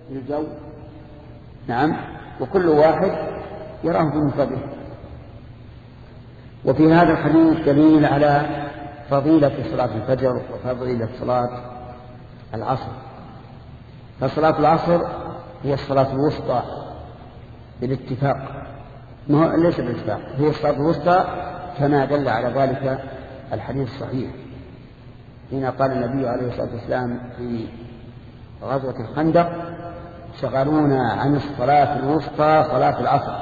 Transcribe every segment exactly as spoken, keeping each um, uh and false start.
للجو. نعم، وكل واحد يراه بمفرده. وفي هذا الحديث دليل على فضيلة صلاة الفجر وفضيلة صلاة العصر. فصلاة العصر هي الصلاة الوسطى بالاتفاق، ما هو ليس بالاتفاق، هي الصلاة الوسطى كما دل على ذلك الحديث الصحيح حين قال النبي عليه الصلاة والسلام في غزوة الخندق: شغلونا عن الصلاة الوسطى صلاة العصر.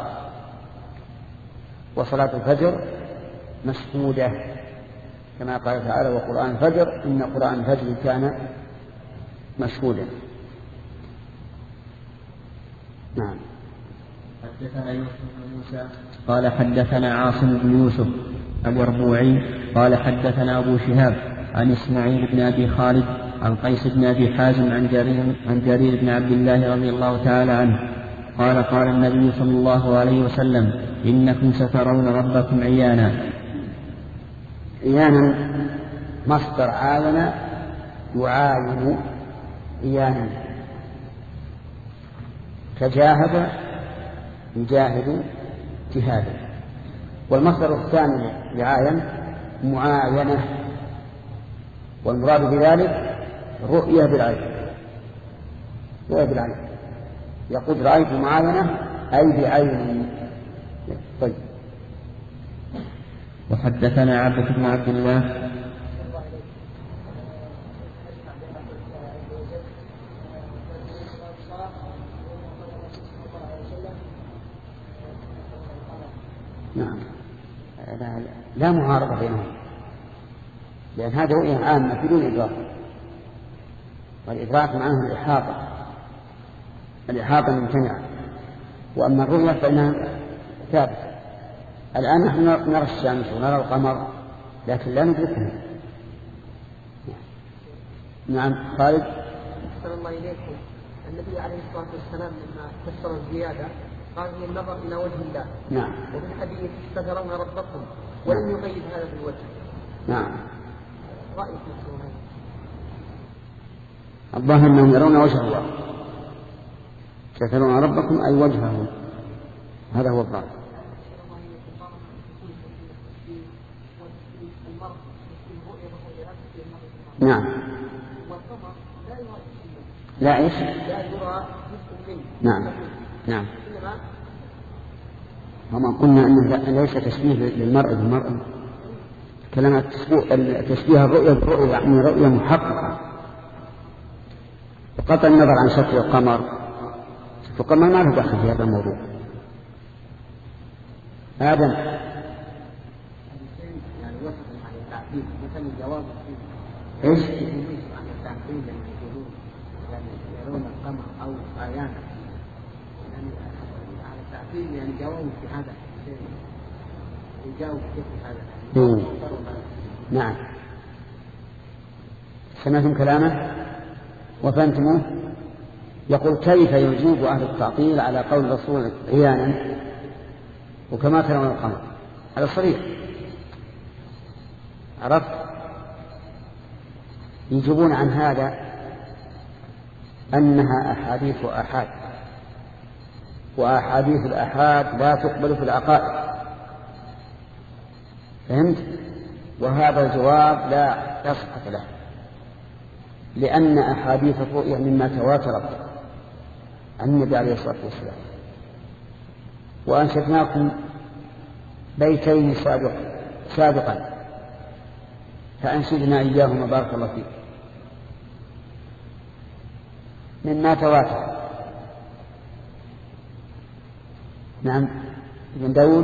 وصلاة الفجر مشهودة كما قال تعالى: وقرآن الفجر إن قرآن الفجر كان مشهودا. نعم. حدثنا يوسف بن موسى قال حدثنا عاصم بن يوسف اليربوعي قال حدثنا أبو شهاب عن إسماعيل بن أبي خالد عن قيس بن أبي حازم عن جرير, عن جرير بن عبد الله رضي الله تعالى عنه قال: قال النبي صلى الله عليه وسلم: إنكم سترون ربكم عيانا. عيانا مصدر عاين يعاين عيانا، كجاهد يجاهد جهادا. والمصدر الثاني لعاين معاينة، والمراد بذلك رؤية بالعين. رؤية بالعين يقول: رأيت معاينة أي بعين. طيب. وحدثنا عبد بن عبد الله نعم، لا, لا معارضة بينهم، لأن هذا رؤية عامة بدون إدراك، والإدراك معناه الإحاطة، الإحاطة ممتنعة، وأما الرؤية فإنها ثابتة. الآن نحن نرى الشمس ونرى القمر لكن لا ندركها. نعم. خالد. أحسن الله إليكم. النبي عليه الصلاة والسلام لما فسر الزيادة قال: هي النظر إلى وجه الله. نعم. وفي الحديث: سترون ربكم، ولم يقيد هذا بالوجه. نعم. رأيك مسؤولين. الظاهر أنهم يرون وجه الله. سترون ربكم أي وجهه، هذا هو الظاهر. نعم. لا إيش؟ نعم. نعم. وما قلنا أنه ليس تشبيه للمرء بالمرء، كلمة تشبيه الرؤية بالرؤية يعني رؤية محققة. وقطع النظر عن شكل القمر، شكل القمر ما له دخل في هذا الموضوع. آدم. ايش؟ يرون القمر او عيانا، يعني على التعبير يعني جاوبوا في هذا الشيء، يجاوب كيف هذا. نعم. سمعتم كلامه وفهمتموه؟ يقول: كيف يجيب أهل التعطيل على قول الرسول عيانا وكما ترون القمر؟ هذا صريح. عرفت؟ يجيبون عن هذا أنها أحاديث آحاد، وأحاديث الآحاد لا تقبل في العقائد. فهمت؟ وهذا الجواب لا صحة له، لأن أحاديث الرؤيا مما تواترت عن النبي عليه الصلاة والسلام. وأنشدناكم بيتين سابقا سابقا فأنشدنا إياهما بارك الله فيك مما تواتر. نعم. ابن داود.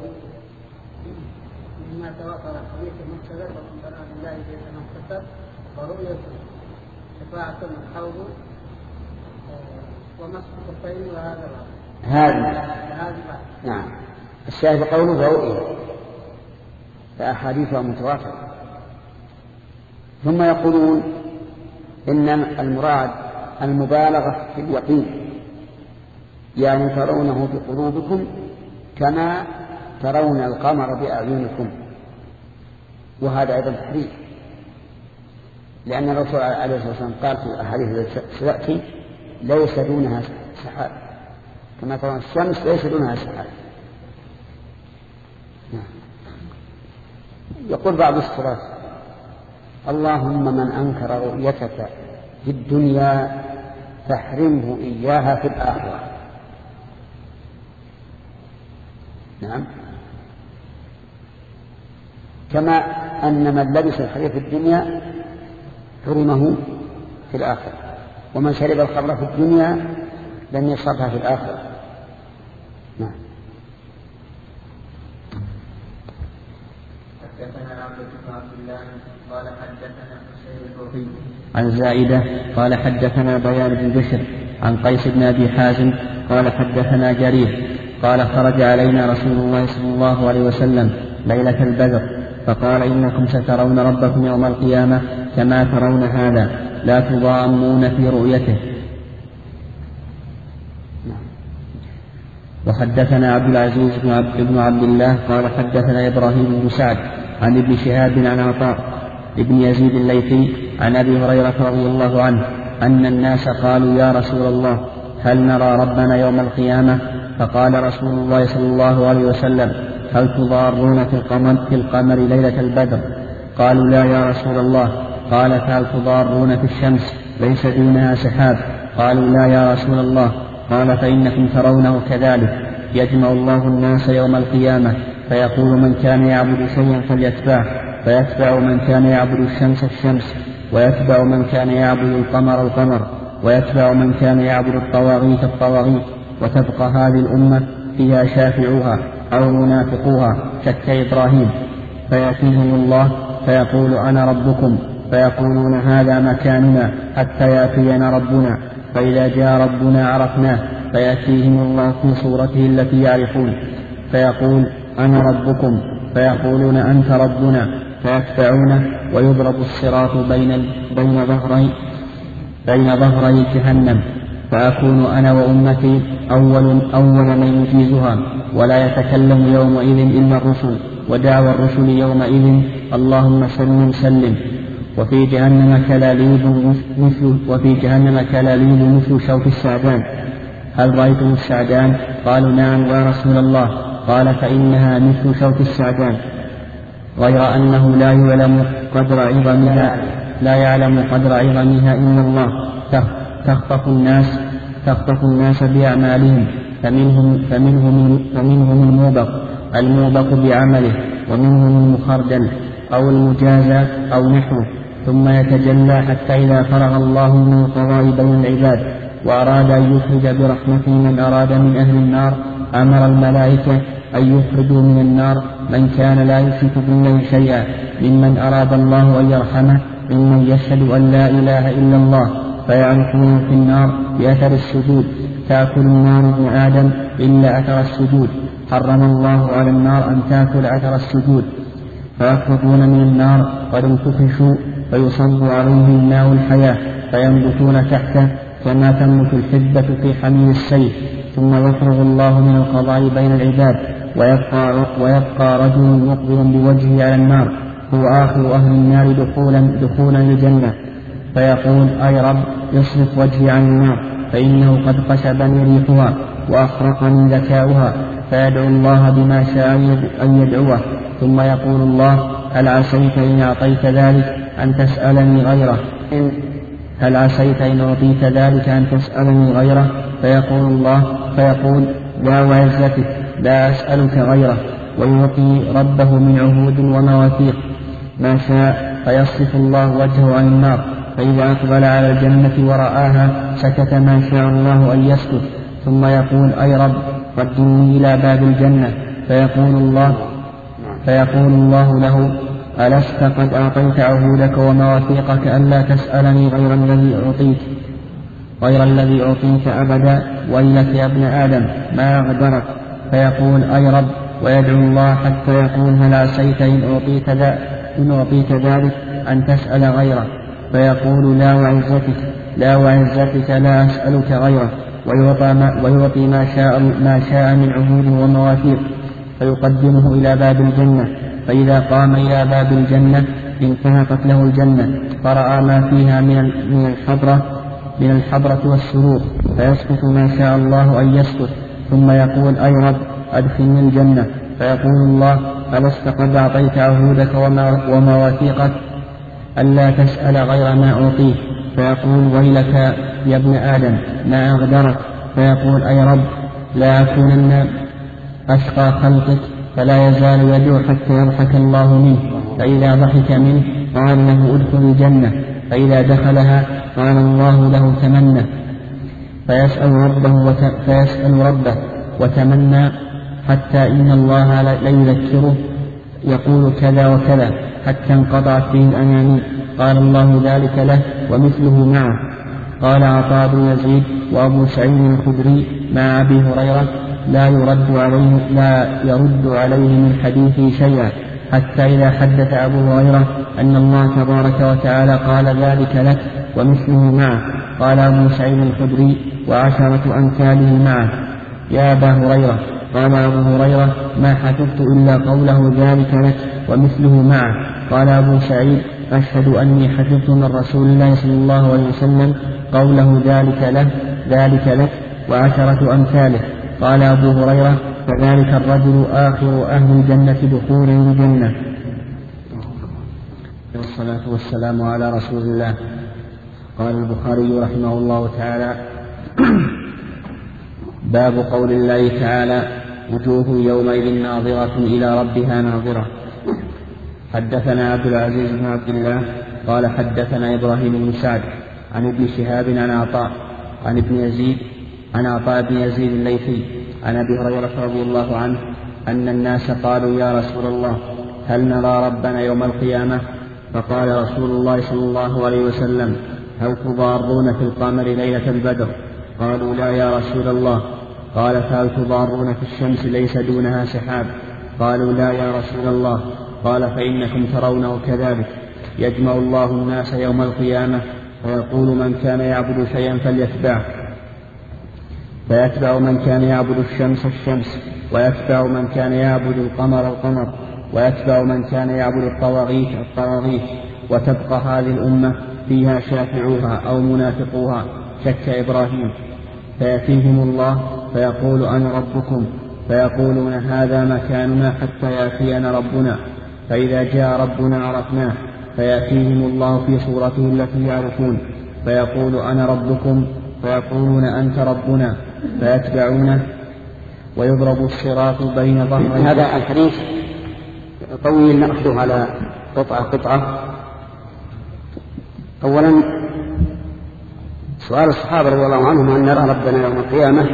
مما تواتر حديث المستدر ومن بناء الله بين المستدر ورؤية شفاعة الحوض ومسح الخفين وهذا هذا. نعم. الشاهد قوله رؤية، فأحاديثها متواترة. ثم يقولون إن المراد المبالغة في اليقين، يعني ترونه بقلوبكم كما ترون القمر بأعينكم، وهذا أيضا تحريف، لأن الرسول عليه الصلاة والسلام قال في الأحاديث التي ستأتي: ليس دونها سحاب، كما ترون الشمس ليس دونها سحاب. يقول بعض الصلاة: اللهم من أنكر رؤيتك في الدنيا فاحرمه إياها في الآخرة. نعم، كما أن من لبس الحرير في الدنيا حرمه في الآخرة، ومن شرب الخمر في الدنيا لم يشربها في الآخرة. نعم. حدثنا عبد بن عبد الله قال حدثنا حسين الكوفي عن زائدة قال حدثنا بيان بن بشر عن قيس بن أبي حازم قال حدثنا جرير قال خرج علينا رسول الله صلى الله عليه وسلم ليلة البدر فقال: إنكم سترون ربكم يوم القيامة كما ترون هذا، لا تضامون في رؤيته. وحدثنا عبد العزيز بن عبد الله قال حدثنا إبراهيم بن سعد عن ابن شهاب عن عطاء ابن يزيد الليثي عن أبي هريرة رضي الله عنه أن الناس قالوا: يا رسول الله، هل نرى ربنا يوم القيامة؟ فقال رسول الله صلى الله عليه وسلم: هل تضارون في القمر, في القمر ليلة البدر؟ قالوا: لا يا رسول الله. قال: فهل تضارون في الشمس ليس دونها سحاب؟ قالوا: لا يا رسول الله. قال: فإنكم ترونه كذلك، يجمع الله الناس يوم القيامة فيقول: من كان يعبد شيئا فليتبعه، فيتبع من كان يعبد الشمس الشمس، ويتبع من كان يعبد القمر القمر، ويتبع من كان يعبد الطواغيت الطواغيت، وتبقى هذه الأمة فيها شافعوها أو منافقوها شك إبراهيم، فيأتيهم الله فيقول: أنا ربكم، فيقولون: هذا مكاننا حتى يأتينا ربنا، فإذا جاء ربنا عرفناه، فيأتيهم الله في صورته التي يعرفون، فيقول: أنا ربكم، فيقولون: أنت ربنا، فيتبعونه، ويضرب الصراط بين بين ظهري بين ظهري جهنم، فأكون أنا وأمتي أول أول من يجيزها، ولا يتكلم يومئذ إلا الرسل، ودعوى الرسل يومئذ: اللهم سلم سلم. وفي جهنم كلاليب مثل وفي جهنم كلاليب مثل شوك السعدان. هل رأيتم السعدان؟ قالوا: نعم يا رسول الله. قال: فإنها مثل شوك السعدان، غير أنه لا يعلم قدر عظمها لا يعلم قدر عظمها إلا الله. تخطف الناس تخطف الناس بأعمالهم، فمنهم فمنهم فمنهم الموبق الموبق بعمله، ومنهم المخردل أو المجازى أو نحوه، ثم يتجلى حتى إذا فرغ الله من القضاء بين العباد وأراد أن يخرج برحمته من أراد من أهل النار، أمر الملائكة أن يخرجوا من النار من كان لا يشرك بالله شيئا، ممن أراد الله أن يرحمه، ممن يشهد أن لا إله إلا الله، فيعرفون في النار بأثر السجود، تأكل النار من آدم إلا أثر السجود، حرم الله على النار أن تأكل أثر السجود، فيخرجون من النار قد انتفشوا، فيصب عليهم ماء الحياة، فينبتون تحته كما تنبت الحبة في حميل السيف، ثم يفرغ الله من القضاء بين العباد، ويبقى, ويبقى رجل مقبل بوجهه على النار، هو آخر أهل النار دخولا دخولا للجنة، فيقول: أي رب، يصرف وجهي عن النار، فإنه قد قشبني ريحها وأخرقني ذكاؤها، فيدعو الله بما شاء أن يدعوه، ثم يقول الله: هل عسيت إن أعطيت ذلك أن تسألني غيره؟ هل عسيت إن أعطيت ذلك أن تسألني غيره؟ فيقول الله فيقول: لا وعزتك لا أسألك غيره، ويعطي ربه من عهود ومواثيق ما شاء، فيصرف الله وجهه عن النار، فإذا أقبل على الجنة ورآها سكت ما شاء الله أن يسكت، ثم يقول: أي رب، قدمني إلى باب الجنة، فيقول الله فيقول الله له: ألست قد أعطيت عهودك ومواثيقك ألا تسألني غير الذي أعطيت غير الذي أعطيت أبدا، ويلك يا ابن آدم ما أغدرك؟ فيقول: أي رب، ويدعو الله حتى يقول: هل عسيت إن أعطيت, إن أعطيت ذلك أن تسأل غيره؟ فيقول: لا وعزتك لا وعزتك لا أسألك غيره، ويعطي ما, ويعطي ما شاء ما شاء من عهود ومواثيق، فيقدمه إلى باب الجنة، فإذا قام إلى باب الجنة انتهكت له الجنة، فرأى ما فيها من الحضرة من الحبرة والسرور فيسكت ما شاء الله أن يسكت، ثم يقول أي رب أدخلني الجنة، فيقول الله ألست قد أعطيت عهودك ومواثيقك ألا تسأل غير ما أعطيك؟ فيقول ويلك يا ابن آدم ما أغدرك؟ فيقول أي رب لا أكونن أشقى خلقك، فلا يزال يدعو حتى يضحك الله منه، فإذا ضحك منه قال له ادخل الجنة، فإذا دخلها قال الله له تمنى، فيسأل ربه, وت... فيسأل ربه وتمنى حتى إن الله ليذكره يقول كذا وكذا حتى انقطعت به الأماني، قال الله ذلك له ومثله معه. قال عطاء بن يزيد وأبو سعيد الخدري مع أبي هريرة لا يرد عليه لا يرد عليه من حديثه شيئا، حتى إذا حدث أبو هريرة أن الله تبارك وتعالى قال ذلك لك ومثله معه، قال أبو سعيد الخدري وعشرة أمثاله معه يا أبا هريرة. قال أبو هريرة ما حفظت إلا قوله ذلك لك ومثله معه. قال أبو سعيد أشهد أني حفظت من رسول الله صلى الله عليه وسلم قوله ذلك له ذلك لك وعشرة أمثاله. قال أبو هريرة فذلك الرجل آخر أهل الجنة دخولا الجنة. والصلاة والسلام على رسول الله. قال البخاري رحمه الله تعالى باب قول الله تعالى وجوه يومئذ ناظرة إلى ربها ناظرة. حدثنا عبد العزيز بن عبد الله قال حدثنا إبراهيم بن سعد عن ابن شهاب عن عطاء عن ابن يزيد عن عطاء بن يزيد الليثي عن أبي هريرة رضي الله عنه أن الناس قالوا يا رسول الله هل نرى ربنا يوم القيامة؟ فقال رسول الله صلى الله عليه وسلم هل تضارون في القمر ليلة البدر؟ قالوا لا يا رسول الله. قال فهل تضارون في الشمس ليس دونها سحاب؟ قالوا لا يا رسول الله. قال فإنكم ترونه كذلك يجمع الله الناس يوم القيامة ويقول من كان يعبد شيئا فليتبعه، فيتبع من كان يعبد الشمس الشمس، ويتبع من كان يعبد القمر القمر، ويتبع من كان يعبد الطواغيت الطواغيت، وتبقى هذه الأمة فيها شافعوها أو منافقوها شك إبراهيم، فيأتيهم الله فيقول أنا ربكم، فيقولون هذا مكاننا حتى يأتينا ربنا، فإذا جاء ربنا عرفناه، فيأتيهم الله في صورته التي يعرفون فيقول أنا ربكم، فيقولون أنت ربنا، فيتبعونه ويضرب الصراط بين ظهرين. هذا الحديث طويل نأخذه على قطعة قطعة. أولا سؤال الصحابة رضي الله عنهم أن نرى ربنا يوم القيامة،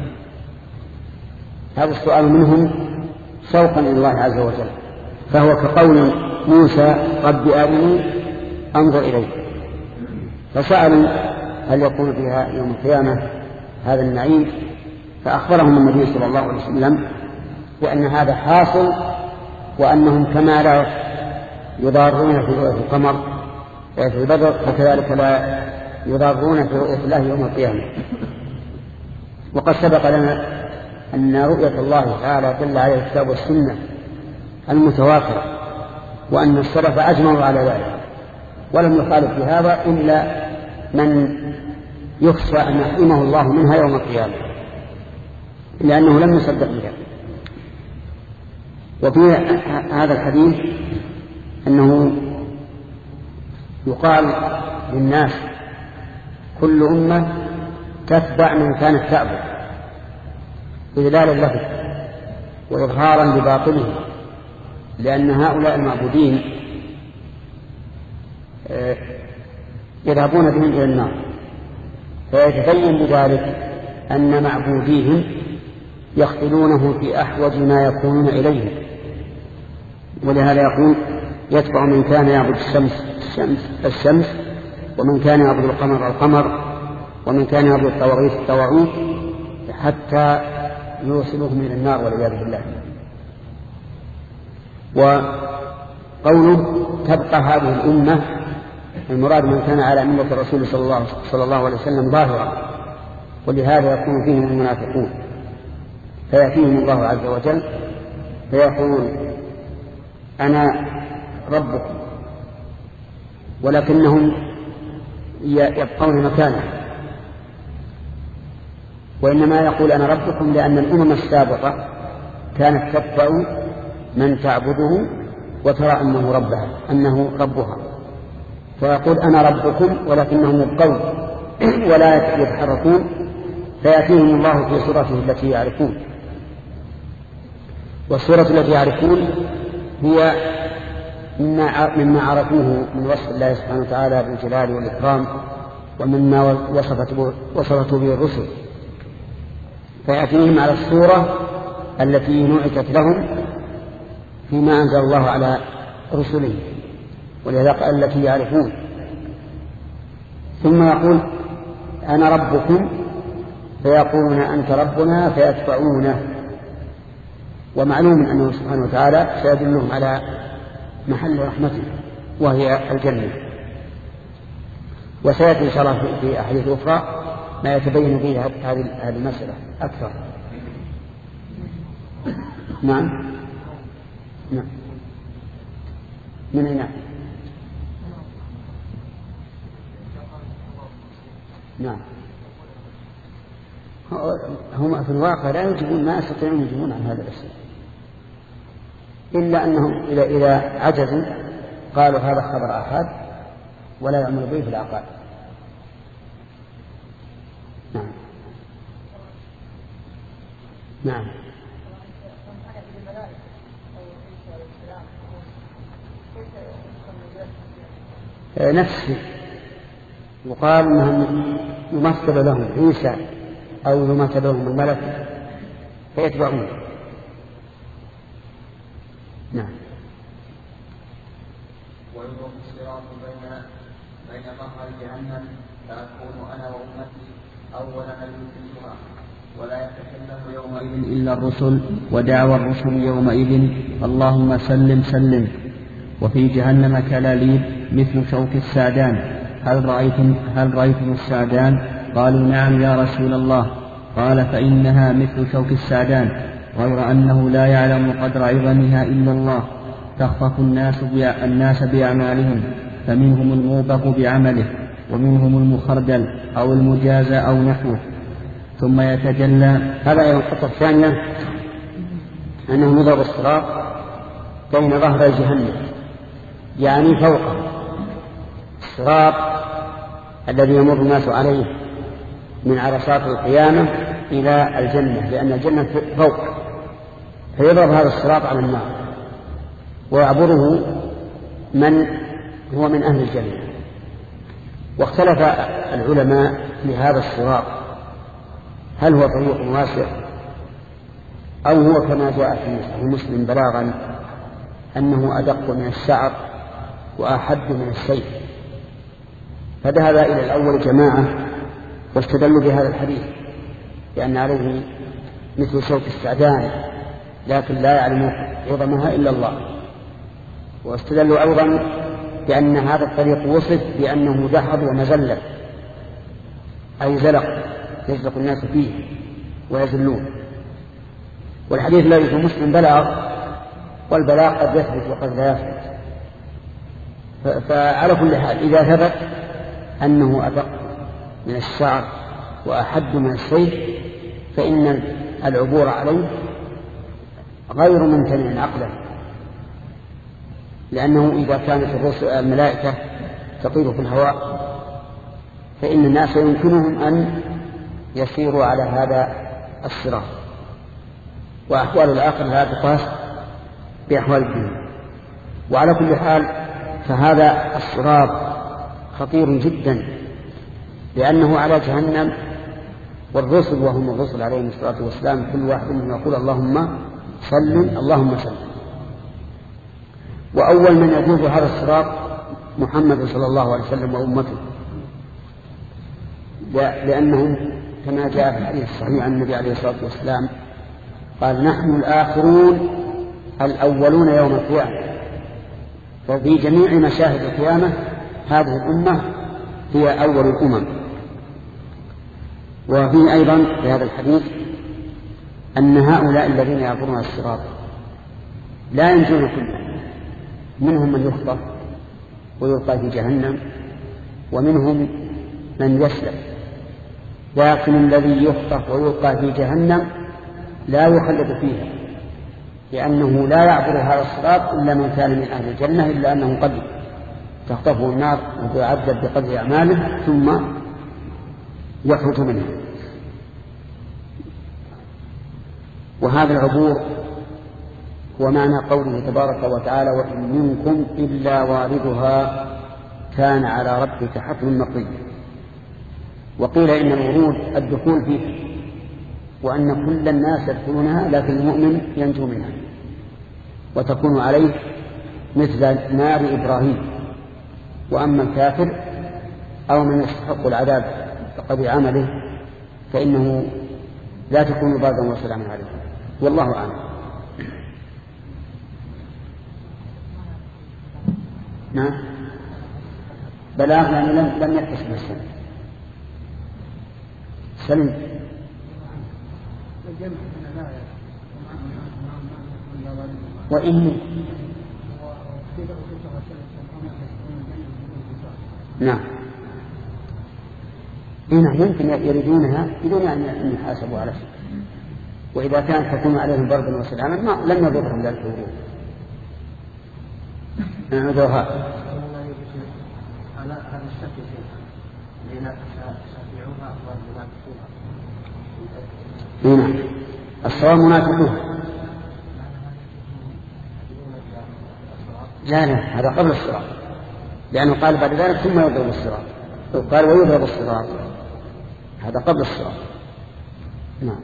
هذا السؤال منهم شوقا إلى الله عز وجل، فهو كقول موسى رب أرني أنظر إليك، فسألوا هل يكون فيها يوم القيامة هذا النعيم، فأخبرهم النبي صلى الله عليه وسلم بأن هذا حاصل، وأنهم كما لا يضارون في رؤية القمر وفي البدر فكذلك لا يضارون في رؤية الله يوم القيامة. وقد سبق لنا أن رؤية الله تعالى دل على الكتاب والسنة المتواترة، وأن السلف أجمعوا على ذلك، ولم يخالف في هذا إلا من يخشى أن يحرمه الله منها يوم القيامة لأنه لم يصدق بها. وفي هذا الحديث أنه يقال للناس كل أمة تتبع من كانت تعبد إذلالا له وإظهارا لباطله، لأن هؤلاء المعبودين يذهبون بهم إلى النار، فيتبين بذلك أن معبوديهم يخذلونه في أحوج ما يكونون إليه، ولهذا يقول يتبع من كان يعبد الشمس الشمس الشمس، ومن كان يعبد القمر القمر، ومن كان يعبد الطواغيت الطواغيت، حتى يوصلهم إلى النار والعياذ بالله. وقوله تبقى هذه الأمة المراد من كان على ملة الرسول صلى الله, صلى الله عليه وسلم ظاهرا، ولهذا يكون فيهم المنافقون، فيأتيهم الله عز وجل فيقول أنا ربكم، ولكنهم يبقون مكانه وإنما يقول أنا ربكم لأن الأمم السابقة كانت تتبع من تعبده وترى أنه ربها أنه ربها، فيقول أنا ربكم ولكنهم يبقون ولا يتحركون، فيأتيهم الله في صورته التي يعرفون. والصورة التي يعرفون هي مما عرفوه من وصف الله سبحانه وتعالى بالجلال والإكرام ومما وصفته به الرسل، فيأتيهم على الصورة التي نعتت لهم فيما أنزل الله على رسله، ولذا قال التي يعرفون. ثم يقول أنا ربكم فيقولون أنت ربنا فيتبعونه، ومعلوم أنه سبحانه وتعالى سيدلهم على محل رحمته وهي الجنة. وسيأتي إن شاء الله في أحاديث أخرى ما يتبين به هذه المسألة أكثر. نعم نعم من هنا نعم هم في الواقع لا يجبون، ما يستطيعون يجبون عن هذا الأسئلة، إلا أنهم إذا إذا عجزوا قالوا هذا خبر آحاد ولا يعمل به في العقائد. نعم نعم نفسه يقال أنهم يمثل لهم عيسى أو يمثل لهم الملك فيتبعون. نعم. ويوم الصراط بين بين ظهر جهنم فأكون أنا وأمتي أول من يدخلها ولا يتكلم يومئذ إلا الرسل ودعوى الرسل يومئذ اللهم سلم سلم. وفي جهنم كلاليب مثل شوك السعدان هل رأيتم هل رأيتم السعدان؟ قالوا نعم يا رسول الله. قال فإنها مثل شوك السعدان غير أنه لا يعلم قدر عظمها إلا الله. تخطف الناس الناس بأعمالهم فمنهم الموبق بعمله ومنهم المخردل أو المجازى أو نحوه ثم يتجلى. هذا الخطة الثانية أنه يضرب الصراط بين ظهر جهنم يعني فوقه الصراط الذي يمر الناس عليه من عرصات القيامة إلى الجنة، لأن الجنة فوق، فيضرب هذا الصراط على النار ويعبره من هو من أهل الجنة. واختلف العلماء في هذا الصراط هل هو طريق واسع أو هو كما جاء في مسلم بلاغا أنه أدق من الشعر وأحد من السيف. فذهب إلى الأول جماعة واستدلوا بهذا الحديث لأن عليه مثل شوك السعدان لكن لا يعلم عظمها إلا الله. واستدلوا أيضا بأن هذا الطريق وصف بأنه دحض ومزلة أي زلق يزلق الناس فيه ويزلون. والحديث الذي في مسلم بلاغ، والبلاغ قد يثبت وقد لا يثبت. فعلى كل حال إذا ثبت أنه أدق من الشعر وأحد من السيف فإن العبور عليه غير ممتنع عقلا، لأنه إذا كانت الملائكة تطير في الهواء فإن الناس يمكنهم أن يسيروا على هذا الصراط، وأحوال الآخر لا تقاس بأحوال الدنيا. وعلى كل حال فهذا الصراط خطير جدا لأنه على جهنم، والرسل وهم الرسل عليهم الصلاة والسلام كل واحد منهم يقول اللهم سلم اللهم سلم. وأول من يجوز هذا الصراط محمد صلى الله عليه وسلم وأمته، لأنهم كما جاء في الحديث الصحيح عن النبي عليه الصلاة والسلام قال نحن الآخرون الأولون يوم القيامة. ففي جميع مشاهد القيامة هذه الأمة هي أول الأمم. وفيه أيضا في هذا الحديث أن هؤلاء الذين يعبرون الصراط لا ينجون كلهم، منهم من يخطف ويلقى في جهنم ومنهم من يسلم لكن الذي يخطف ويلقى في جهنم لا يخلد فيها، لأنه لا يعبر هذا الصراط إلا من كان من أهل الجنة، إلا أنه قد تخطفه النار ويعذب بقدر أعماله ثم يخرج منها. وهذا العبور هو معنى قوله تبارك وتعالى: وإن منكم إلا واردها كان على ربك حتما مقضيا. وقيل إن الورود الدخول فيه، وأن كل الناس يدخلونها لكن المؤمن ينجو منها، وتكون عليه مثل نار إبراهيم. وأما الكافر أو من يستحق العذاب بقدر عمله فإنه لا تكون بردا وسلاما عليه، والله أعلم. نعم بلاغ يعني لم, لم يكتسب السنة سلم. وإني نعم هنا يمكن يريدونها بدون أن يحاسبوا على شيء، وإذا كانت تكون عليهم بردا وسلاما لم يضرهم ذلك الورود. نعذرها على هذا الشكل لأن شافعوها والمنافقون. نعم الصواب منافقون. لا لا هذا قبل الصراط، لأنه قال بعد ذلك ثم يضرب الصراط، قال ويضرب الصراط، هذا قبل الصراط. نعم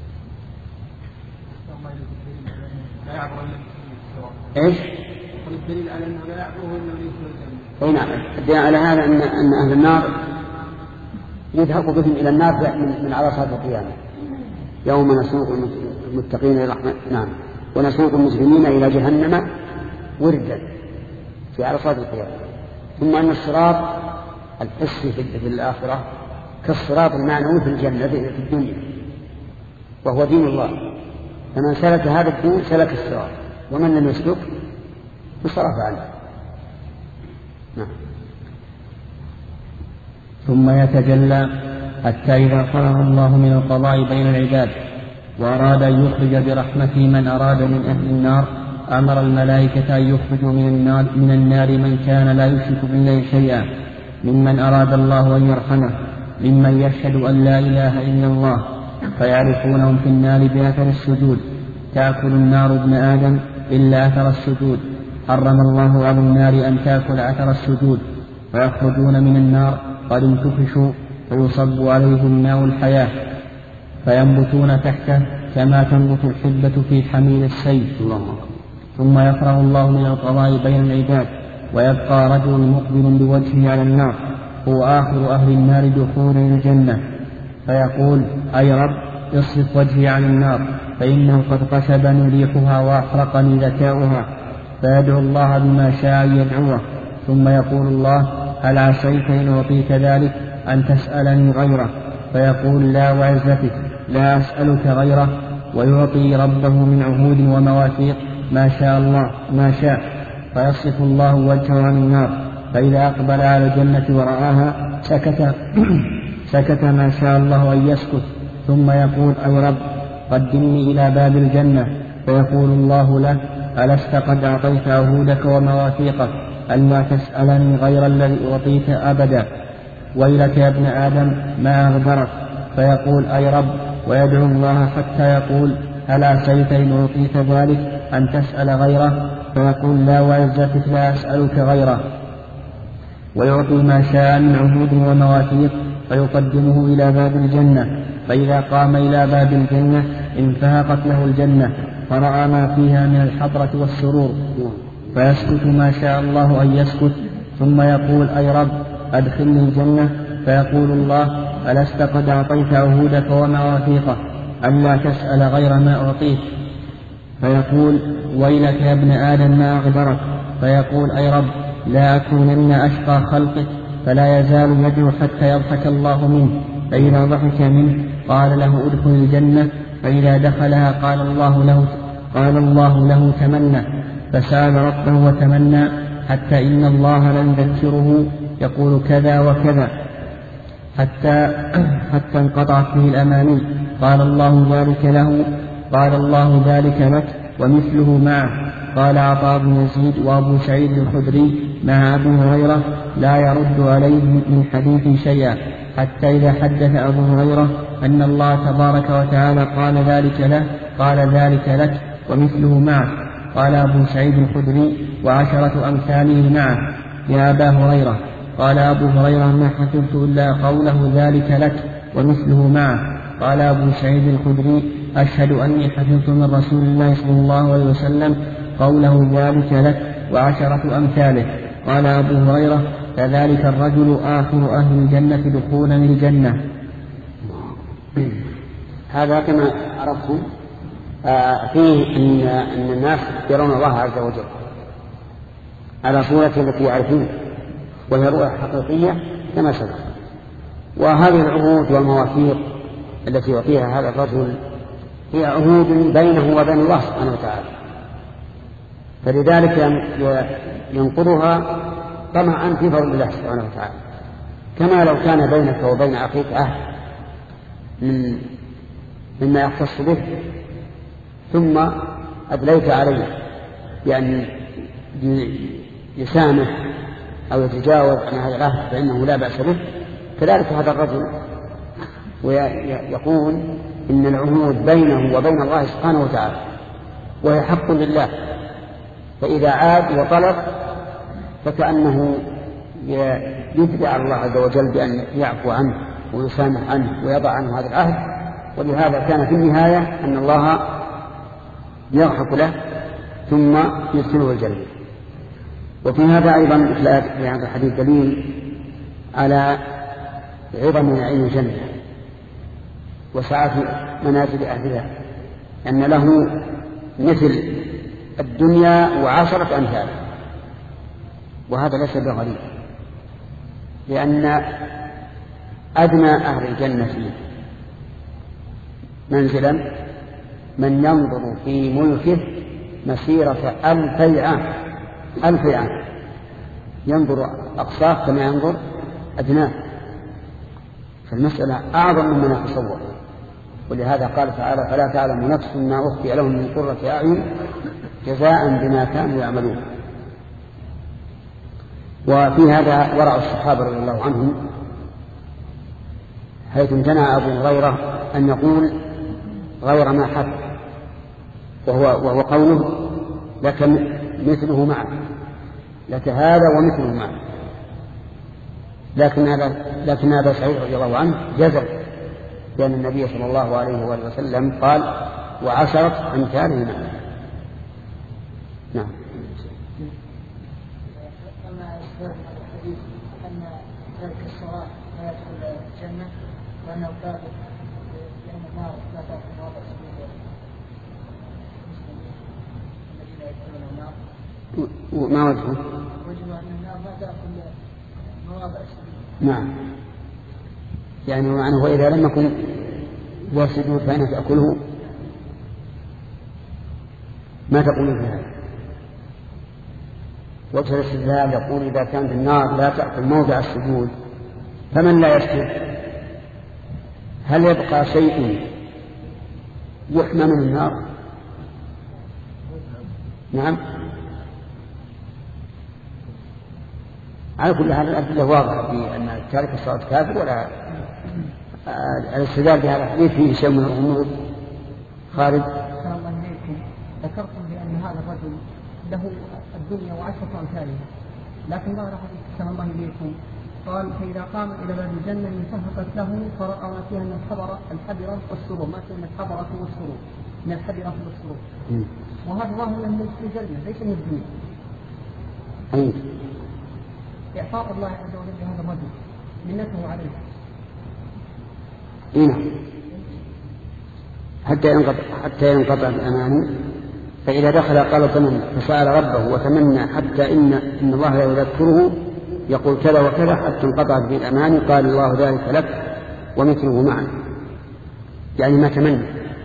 ايش الدليل على انه لا يعبره الا من يدخل الجنه. اي نعم الدليل على هذا ان ان اهل النار يذهب بهم الى النار من عرصات القيامه يوم نسوق المتقين الى الرحمن. نعم ونسوق المجرمين الى جهنم وردا في عرصات القيامه. ثم ان الصراط الحسي في الاخره كالصراط المعنوي في الجنه في الدنيا، وهو دين الله، فمن سلك هذا الدين سلك الصراط، ومن لم يسلك انصرف عنه. نعم. ثم يتجلى حتى إذا فرغ الله من القضاء بين العباد وأراد أن يخرج برحمته من أراد من أهل النار أمر الملائكة أن يخرجوا من النار, من النار من كان لا يشرك بالله شيئا ممن أراد الله أن يرحمه ممن يشهد أن لا إله إلا الله، فيعرفونهم في النار بأثر السجود. تأكل النار ابن آدم إلا أثر السجود، حرم الله على النار أن تأكل أثر السجود. ويخرجون من النار قد انتفشوا فيصب عليهم ماء الحياة فينبتون تحته كما تنبت الحبة في حميل السيف. ثم يفرغ الله من القضاء بين العباد ويبقى رجل مقبل بوجهه على النار هو آخر أهل النار دخولا الجنة، فيقول: أي رب اصرف وجهي عن النار فإنه قد قشبني ريحها وأحرقني ذكاؤها. فيدعو الله بما شاء يدعوه، ثم يقول الله: هل عسيت إن أعطيك ذلك أن تسألني غيره؟ فيقول: لا وعزتك لا أسألك غيره. ويعطي ربه من عهود ومواثيق ما شاء الله ما شاء. فيصرف الله وجهه عن النار، فإذا أقبل على الجنة ورآها سكت سكت ما شاء الله أن يسكت، ثم يقول: أي رب قدمني إلى باب الجنة. فيقول الله له: ألست قد أعطيت عهودك ومواثيقك ألا تسألني غير الذي أعطيت أبدا؟ ويلك يا ابن آدم ما أغدرك. فيقول: أي رب، ويدعو الله حتى يقول: هل عسيت إن أعطيت ذلك أن تسأل غيره؟ فيقول: لا وعزتك لا أسألك غيره. ويعطي ما شاء من عهود ومواثيق فيقدمه إلى باب الجنة، فإذا قام إلى باب الجنة انفهقت له الجنة فرأى ما فيها من الحضرة والسرور، فيسكت ما شاء الله أن يسكت، ثم يقول: أي رب أدخلني الجنة. فيقول الله: ألست قد أعطيت عهودك ومواثيقك ألا تسأل غير ما أعطيت؟ فيقول: ويلك يا ابن آدم ما أغدرك. فيقول: أي رب لا أكونن أشقى خلقك. فلا يزال يدعو حتى يضحك الله منه، فإذا ضحك منه قال له: ادخل الجنة. فإذا دخلها قال الله له قال الله له تمنى، فسأل ربه وتمنى حتى إن الله ليذكره يقول كذا وكذا. حتى حتى انقطعت به الأماني. قال الله ذلك له قال الله ذلك لك ومثله معه. قال عطاء بن يزيد وأبو سعيد الخدري مع أبي هريرة لا يرد عليه من حديث شيئا، حتى إذا حدث أبو هريرة أن الله تبارك وتعالى قال ذلك له قال ذلك لك ومثله معه. قال أبو سعيد الخدري وعشرة أمثاله معه يا أبا هريرة. قال أبو هريرة ما حفظت إلا قوله ذلك لك ومثله معه. قال أبو سعيد الخدري أشهد أني حفظت من رسول الله صلى الله عليه وسلم قوله ذلك لك وعشرة أمثاله. قال أبو هريرة فذلك الرجل آخر أهل الجنة دخولا للجنة. هذا كما عرفتم آه فيه إن, إن الناس يرون الله عز وجل على صورة التي يعرفون وهي رؤية حقيقية كما سبق. وهذه العهود والمواثيق التي يعطيها هذا الرجل هي عهود بينه وبين الله سبحانه وتعالى، فلذلك ينقضها طمعا في فضل الله سبحانه وتعالى، كما لو كان بينك وبين أخيك عهد من مما يختص به ثم أدليت عليه بأن يسامح أو يتجاوز عن هذا العهد فإنه لا بأس به. كذلك هذا الرجل ويقول إن العهود بينه وبين الله سبحانه وتعالى وهي حق لله، فإذا عاد وطلب فكأنه يدعي الله عز وجل بأن يعفو عنه ويسامح عنه ويضع عنه هذا العهد. ولهذا كان في النهاية أن الله يضحك له ثم يدخله الجنة. وفي هذا أيضا في هذا الحديث دليل على عظم نعيم الجنة وسعة منازل أهلها، أن له مثل الدنيا وعشرة أمثال، وهذا ليس بغريب، لأن أدنى أهل الجنة منزلا من ينظر في ملكه مسيرة ألفي عام ألفي عام، ينظر أقصاه كما ينظر أدناه، فالمسألة أعظم مما نتصور. ولهذا قال تعالى فلا تعلم نفس ما أخفي لهم من قرة أعين جزاء بما كانوا يعملون. وفي هذا ورع الصحابة رضي الله عنهم، حيث امتنع أبو هريرة أن يقول غير ما حدث، وهو, وهو قوله لك مثله معه، لك هذا ومثله معه. لكن هذا لكن أبا سعيد رضي الله عنه جزم لأن النبي صلى الله عليه وآله وسلم قال وعشرة أمثاله معه. نعم. أما إثبات الحديث أن ذلك الصلاة لا يدخل الجنة وأنه كافر لأن النار لا تأكل مواضع سبيل الذين يدخلون النار. وما وجهه؟ وجهه أن النار لا تأكل مواضع سبيل. نعم، يعني معنى وإذا لم يكن يسجد فإنها تأكله. ما تقولون في هذا؟ وجه الاستدلال يقول إذا كانت النار لا تأكل موضع السجود فمن لا يسجد هل يبقى شيء يحمى من النار؟ نعم. على كل حال الأدلة واضحة في أن تارك الصلاة كافر، ولا الاستدلال بهذا الحديث فيه شيء من الغموض. خالد. أحسن الله إليكم، ذكرتم بأن هذا الرجل له الدنيا وعشرة أمثالها، لكن ظهر حديث أحسن الله إليكم قال فإذا قام إلى باب الجنة انتهكت له فرأى ما فيها من الحبرة الحبرة والسرور، ما فيها من الحبرة والسرور، من الحبرة والسرور، وهذا ظاهر من الجنة ليس من الدنيا. أي إعطاء الله عز وجل لهذا الرجل منته عليه. نعم. حتى ينقطع حتى ينقطع الأماني، فإذا دخل قال تمنى فسأل ربه وتمنى حتى إن إن الله لا يذكره يقول كذا وكذا حتى انقطعت به الأماني، قال الله ذلك لك ومثله معه، يعني ما تمنى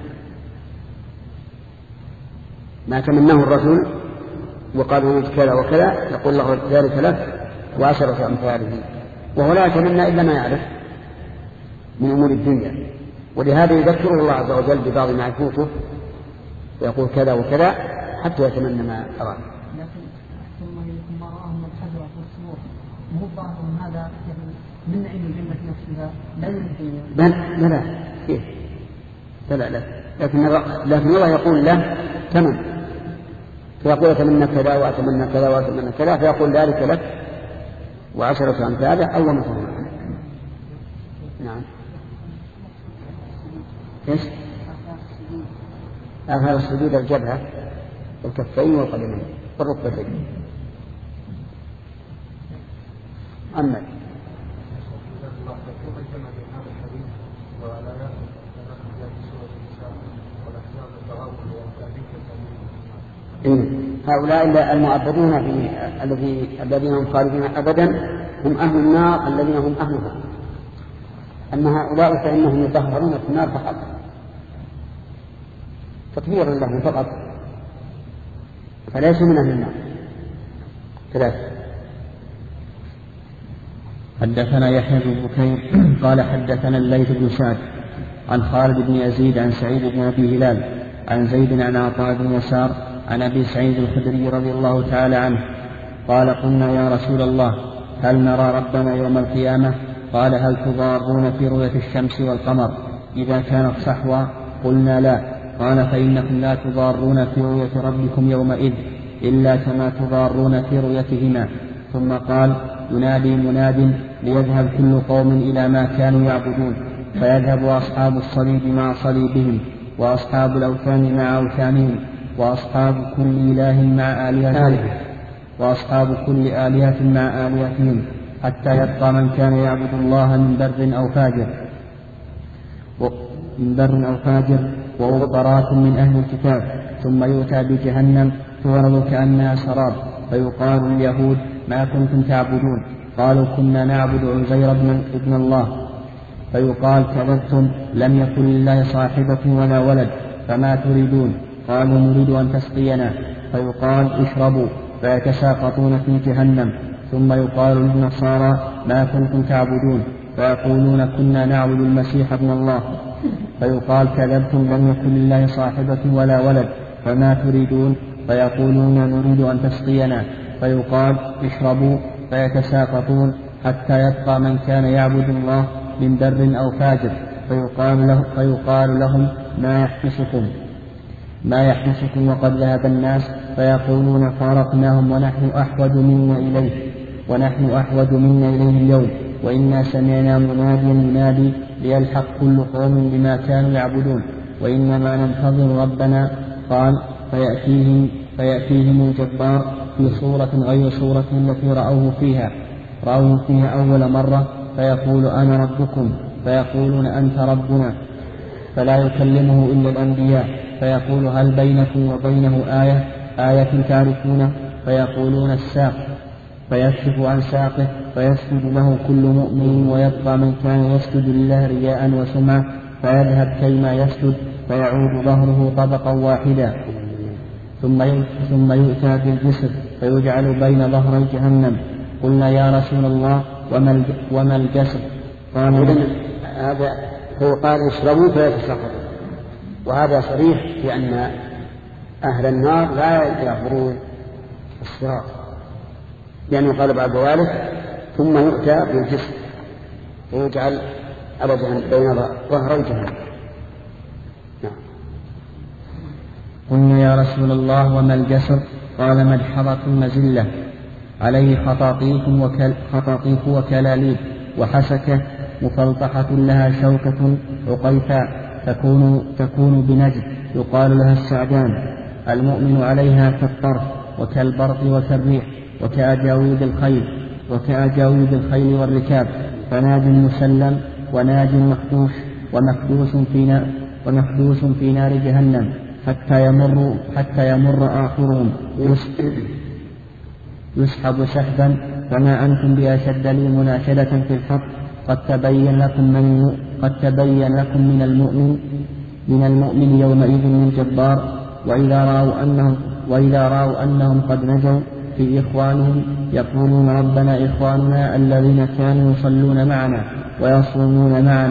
ما تمناه الرجل وقال كذا وكذا يقول الله ذلك لك وعشرة أمثاله، وهو لا يتمنى إلا ما يعرف، من أمور الدنيا، ولهذا يذكره الله عز وجل ببعض ما يفوته ويقول كذا وكذا حتى يتمنى ما أراد. لكن ثم يكون ما رآه من الحجرة والصور مو بعضهم هذا من نعيم الجنة نفسها لا يمكن. لا لا كيف؟ لا لا لكن لكن الله يقول له تمن، فيقول أتمنى كذا وأتمنى كذا وأتمنى كذا، فيقول ذلك لك وعشرة أمثاله أو مثلا. نعم. إيش؟ آخر السجود الجبهة والكفين والقدمين والركبتين. أما إيه؟ هؤلاء المعبدون في الذي الذين هم خالدين أبدا هم أهل النار الذين هم أهلها. أما هؤلاء فإنهم يطهرون في النار فقط تطهيرا لهم فقط، فليسوا من أهل النار. ثلاثة. حدثنا يحيى بن بكير قال حدثنا الليث بن سعد عن خالد بن يزيد عن سعيد بن أبي هلال عن زيد عن عطاء بن يسار عن أبي سعيد الخدري رضي الله تعالى عنه قال قلنا يا رسول الله هل نرى ربنا يوم القيامة؟ قال هل تضارون في رؤية الشمس والقمر إذا كانت صحوا؟ قلنا لا. قال فإنكم لا تضارون في رؤية ربكم يومئذ إلا كما تضارون في رؤيتهما. ثم قال ينادي مناد ليذهب كل قوم إلى ما كانوا يعبدون، فيذهب أصحاب الصليب مع صليبهم وأصحاب الأوثان مع أوثانهم وأصحاب كل إله مع آلهتهم وأصحاب كل آلهة مع آلهتهم حتى يبقى من كان يعبد الله من بر أو فاجر من بر أو فاجر وأخبرات من أهل الكتاب. ثم يؤتى بجهنم تعرض كأنها سراب، فيقال اليهود ما كنتم تعبدون؟ قالوا كنا نعبد عزير ابن الله. فيقال كذبتم، لم يكن لله صاحبة ولا ولد، فما تريدون؟ قالوا نريد أن تسقينا. فيقال اشربوا، فيتساقطون في جهنم. ثم يقال للنصارى ما كنتم تعبدون؟ فيقولون كنا نعبد المسيح ابن الله. فيقال كذبتم، لم يكن لله صاحبة ولا ولد، فما تريدون؟ فيقولون نريد أن تسقينا. فيقال اشربوا، فيتساقطون حتى يبقى من كان يعبد الله من بر أو فاجر. فيقال, له فيقال لهم ما يحبسكم ما يحبسكم وقد ذهب الناس؟ فيقولون فارقناهم ونحن أحوج منا إليه ونحن أحوج منا إليه اليوم، وإنا سمعنا مناديا ينادي ليلحق كل قوم بما كانوا يعبدون، وإنما ننتظر ربنا. قال فيأتيهم, فيأتيهم الجبار في صورة غير صورة التي رأوه فيها رأوه فيها أول مرة، فيقول أنا ربكم، فيقولون أنت ربنا، فلا يكلمه إلا الأنبياء. فيقول هل بينكم وبينه آية آية تعرفونه؟ فيقولون الساق، فيكشف عن ساقه فيسجد له كل مؤمن، ويبقى من كان يسجد لله رياء وسمعة فيذهب كيما يسجد، فيعود ظهره طبقا واحدا. ثم يؤتى بالجسر فيجعل بين ظهري جهنم. قلنا يا رسول الله وما الجسر؟ قال هذا هو قال اشربوا فيتساقطوا، وهذا صريح في أن أهل النار لا يعبرون الصراط، لأنه قال بعد ذلك ثم يؤتى بالجسر ويجعل أبدا بين ظهري جهنم. قلنا يا رسول الله وما الجسر؟ قال مدحضة مزلة عليه خطاطيف, وكل خطاطيف وكلاليب وحسكة مفلطحة لها شوكة عقيفاء تكون, تكون بنجد يقال لها السعدان. المؤمن عليها كالطرف وكالبرق وكالريح وكأجاويد الخيل وكأجاويد الخيل والركاب، فناج مسلم وناج مخدوش ومخدوس في نار, ومخدوس في نار جهنم حتى يمر, حتى يمر آخرهم يسحب سحبا. فما أنتم بأشد لي مناشدة في الحق، قد تبين لكم من قد تبين لكم من المؤمن من المؤمن يومئذ من جبار. وإذا رأوا أنهم وإذا رأوا أنهم قد نجوا في إخوانهم يقولون ربنا إخواننا الذين كانوا يصلون معنا ويصومون معنا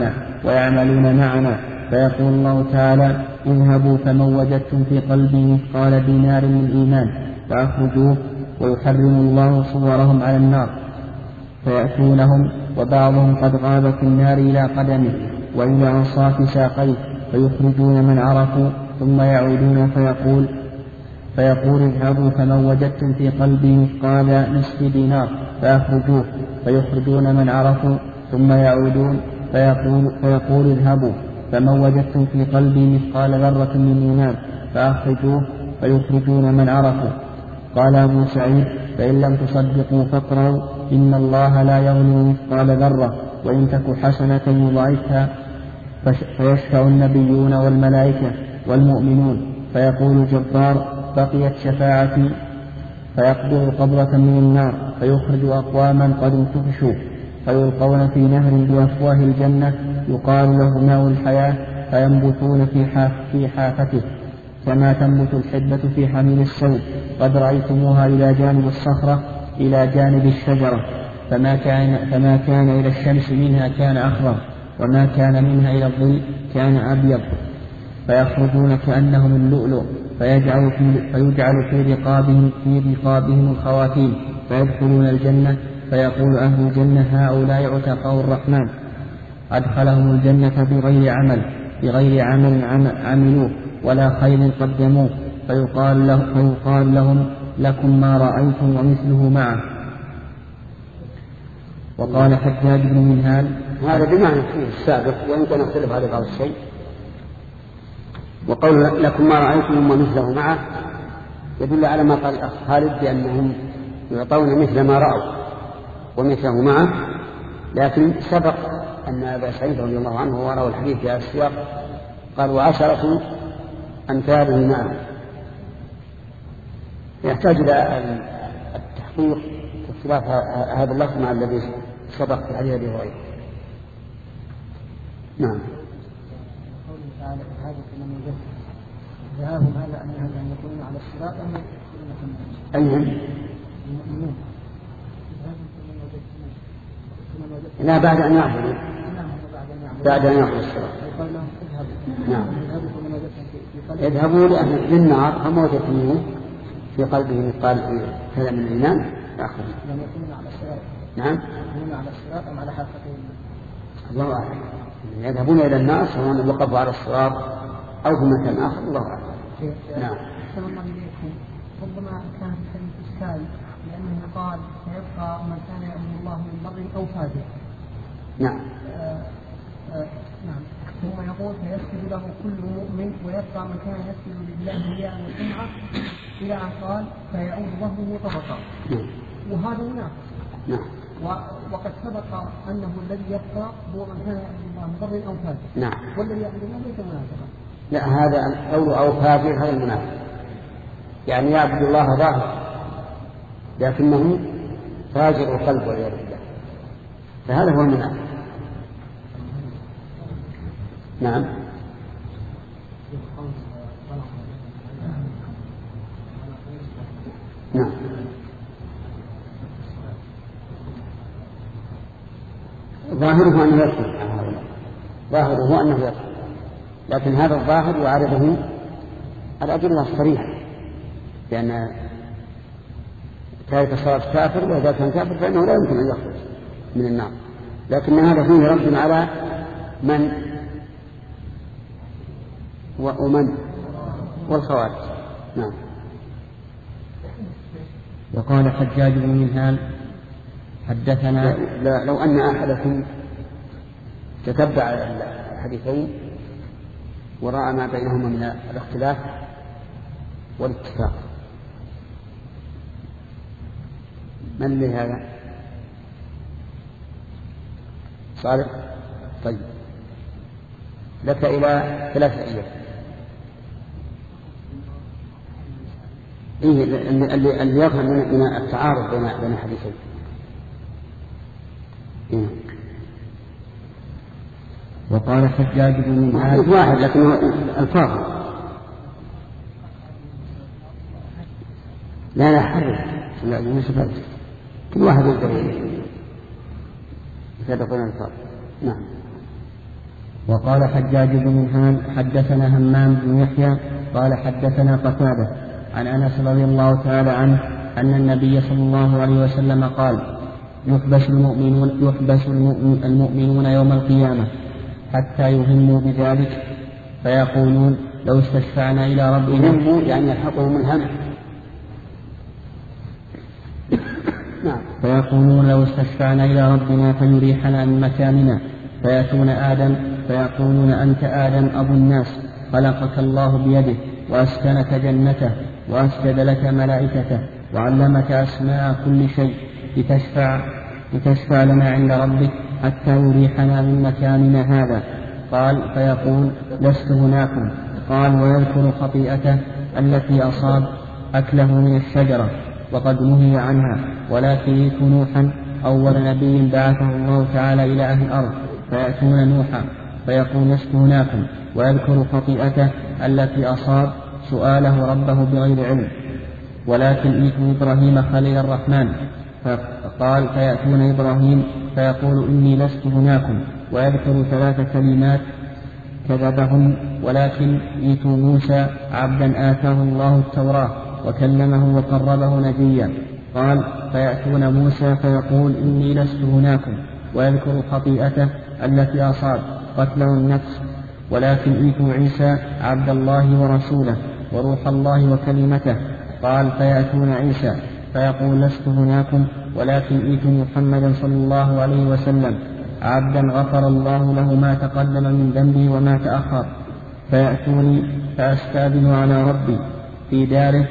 ويعملون معنا، فيقول الله تعالى: اذهبوا فمن وجدتم في قلبه مثقال دينار من إيمان فأخرجوه، ويحرم الله صورهم على النار، فيأتونهم وبعضهم قد غاب في النار إلى قدمه وإلى أنصاف ساقيه، فيخرجون من عرفوا ثم يعودون فيقول فيقول اذهبوا فمن وجدتم في قلبه مثقال نصف دينار فأخرجوه، فيخرجون من عرفوا ثم يعودون فيقول, فيقول اذهبوا فمن وجدتم في قلبه مثقال ذرة من إيمان فأخرجوه، فيخرجون من عرفوا. قال أبو سعيد: فإن لم تصدقوا فاقرأوا إن الله لا يظلم مثقال ذرة وإن تك حسنة يضاعفها، فيشفع النبيون والملائكة والمؤمنون، فيقول الجبار: بقيت شفاعتي، فيقبض قبضة من النار، فيخرج أقواما قد انتفشوا، فيلقون في نهر بأفواه الجنة يقال له ماء الحياة، فينبتون في, حاف في حافته كما تنبت الحبة في حميل السوق، قد رأيتموها إلى جانب الصخرة إلى جانب الشجرة، فما كان, فما كان إلى الشمس منها كان أخضر، وما كان منها إلى الظل كان أبيض، فيخرجون كأنهم اللؤلؤ، فيجعل في, فيجعل في رقابهم, في رقابهم الخواتيم، فيدخلون الجنة، فيقول أهل الجنة: هؤلاء عتقاء الرحمن أدخلهم الجنة بغير عمل بغير عمل عملوه ولا خير قدموه، فيقال, له فيقال لهم: لكم ما رأيتم ومثله معه. وقال حجاج بن منهال: هذا بمعنى فيه السابق، ويمكن نختلف على بعض الشيء. وقول لكم ما رأيتم ومثله معه يدل على ما قال الأخ خالد بأنهم يعطون مثل ما رأوا ومثله معه، لكن سبق أن أبا سعيد رضي الله عنه ورأوا الحديث في السياق قال: وعشرة أمثاله معه. يحتاج إلى التحقيق واختلاف هذا اللفظ مع الذي سبق في حديث أبي هريرة. نعم. ذهابهم هذا أن يكونون على الصراط أم يكونون في النار؟ أيهم؟ لا، بعد أن يعبدوا، بعد أن يعبدوا الصراط. نعم. يذهبوا للنار فما وجدتموه في قلبه مثقال كذا من الإيمان فأخذوا. لم يكونون على الصراط. نعم. يكونون على الصراط أم على حافتهم؟ الله أعلم. يذهبون إلى النار سواء وقفوا على الصراط أو في مكان آخر، الله أعلم. نعم. أحسن الله إليكم. ربما كان في الحديث إشكال لأنه قال: سيبقى من كان يعبد الله من بر أو فاجر. نعم. آه آه نعم. ثم يقول: فيسجد له كل مؤمن ويبقى من كان يسجد لله رياء وسمعة، إلى أن قال: فيعود ظهره طبقا. نعم. وهذا منافق. نعم. وقد سبق أنه الذي يبقى هو من كان يعبد الله من بر أو فاجر. نعم. والذي يعبد الله ليس منافقا. لا، هذا قول أو فاجر هذا المنافق، يعني يعبد الله ظاهر لكنه فاجر القلب والعياذ بالله، فهذا هو المنافق. نعم. نعم. ظاهره أنه يكفر، ظاهره أنه يكفر، لكن هذا الظاهر يعارضه الأدلة الصريحة، لأن تارك الصلاة كافر، وإذا كان كافر فإنه لا يمكن أن يخرج من النار، لكن هذا فيه رد على من ومن والخوارج. نعم. وقال حجاج بن منهال: حدثنا لا, لا لو أن أحدكم تتبع الحديثين ورأى ما بينهما من الاختلاف والاتفاق. من لهذا؟ صالح. طيب، لك إلى ثلاثة أيام. إيه اللي اللي يظهر من التعارض بين بين الحديثين. إيه؟ وقال حجاج بن منهال: واحد لكن الفاظ لا لا حرف لا يوسف، كل واحد يقدر يتدخل الفاظ. نعم. وقال حجاج بن منهال حدثنا همام بن يحيى قال حدثنا قتادة عن أنس رضي الله تعالى عنه أن النبي صلى الله عليه وسلم قال يحبس المؤمنون, يحبس المؤمنون يوم القيامة حتى يهموا بذلك فيقولون لو استشفعنا إلى ربنا يهموا يعني يلحقهم الهم. نعم. فيقولون لو استشفعنا إلى ربنا فيريحنا من مكاننا فيأتون آدم فيقولون أنت آدم أبو الناس خلقك الله بيده وأسكنك جنته وأسجد لك ملائكته وعلمك أسماء كل شيء لتشفع, لتشفع لنا عند ربك حتى يريحنا من مكاننا هذا. قال فيقول لست هناكم. قال ويذكر خطيئته التي أصاب أكله من الشجرة وقد نهي عنها ولكن يأتي نوحا أول نبي بعثه الله تعالى إلى أهل الأرض فيأتون نوحا فيقول لست هناكم ويذكر خطيئته التي أصاب سؤاله ربه بغير علم ولكن إيتوا إبراهيم خليل الرحمن فقال فيأتون إبراهيم فيقول إني لست هناكم ويذكر ثلاث كلمات كذبهم ولكن إيتوا موسى عبدا آتاه الله التوراة وكلمه وقربه نبيا. قال فيأتون موسى فيقول إني لست هناكم ويذكر خطيئته التي أصاب قتله النفس ولكن إيتوا عيسى عبد الله ورسوله وروح الله وكلمته. قال فيأتون عيسى فيقول لست هناكم ولكن إيتوا محمدا صلى الله عليه وسلم عبدا غفر الله له ما تقدم من ذنبه وما تأخر فيأتوني فأستأذن على ربي في داره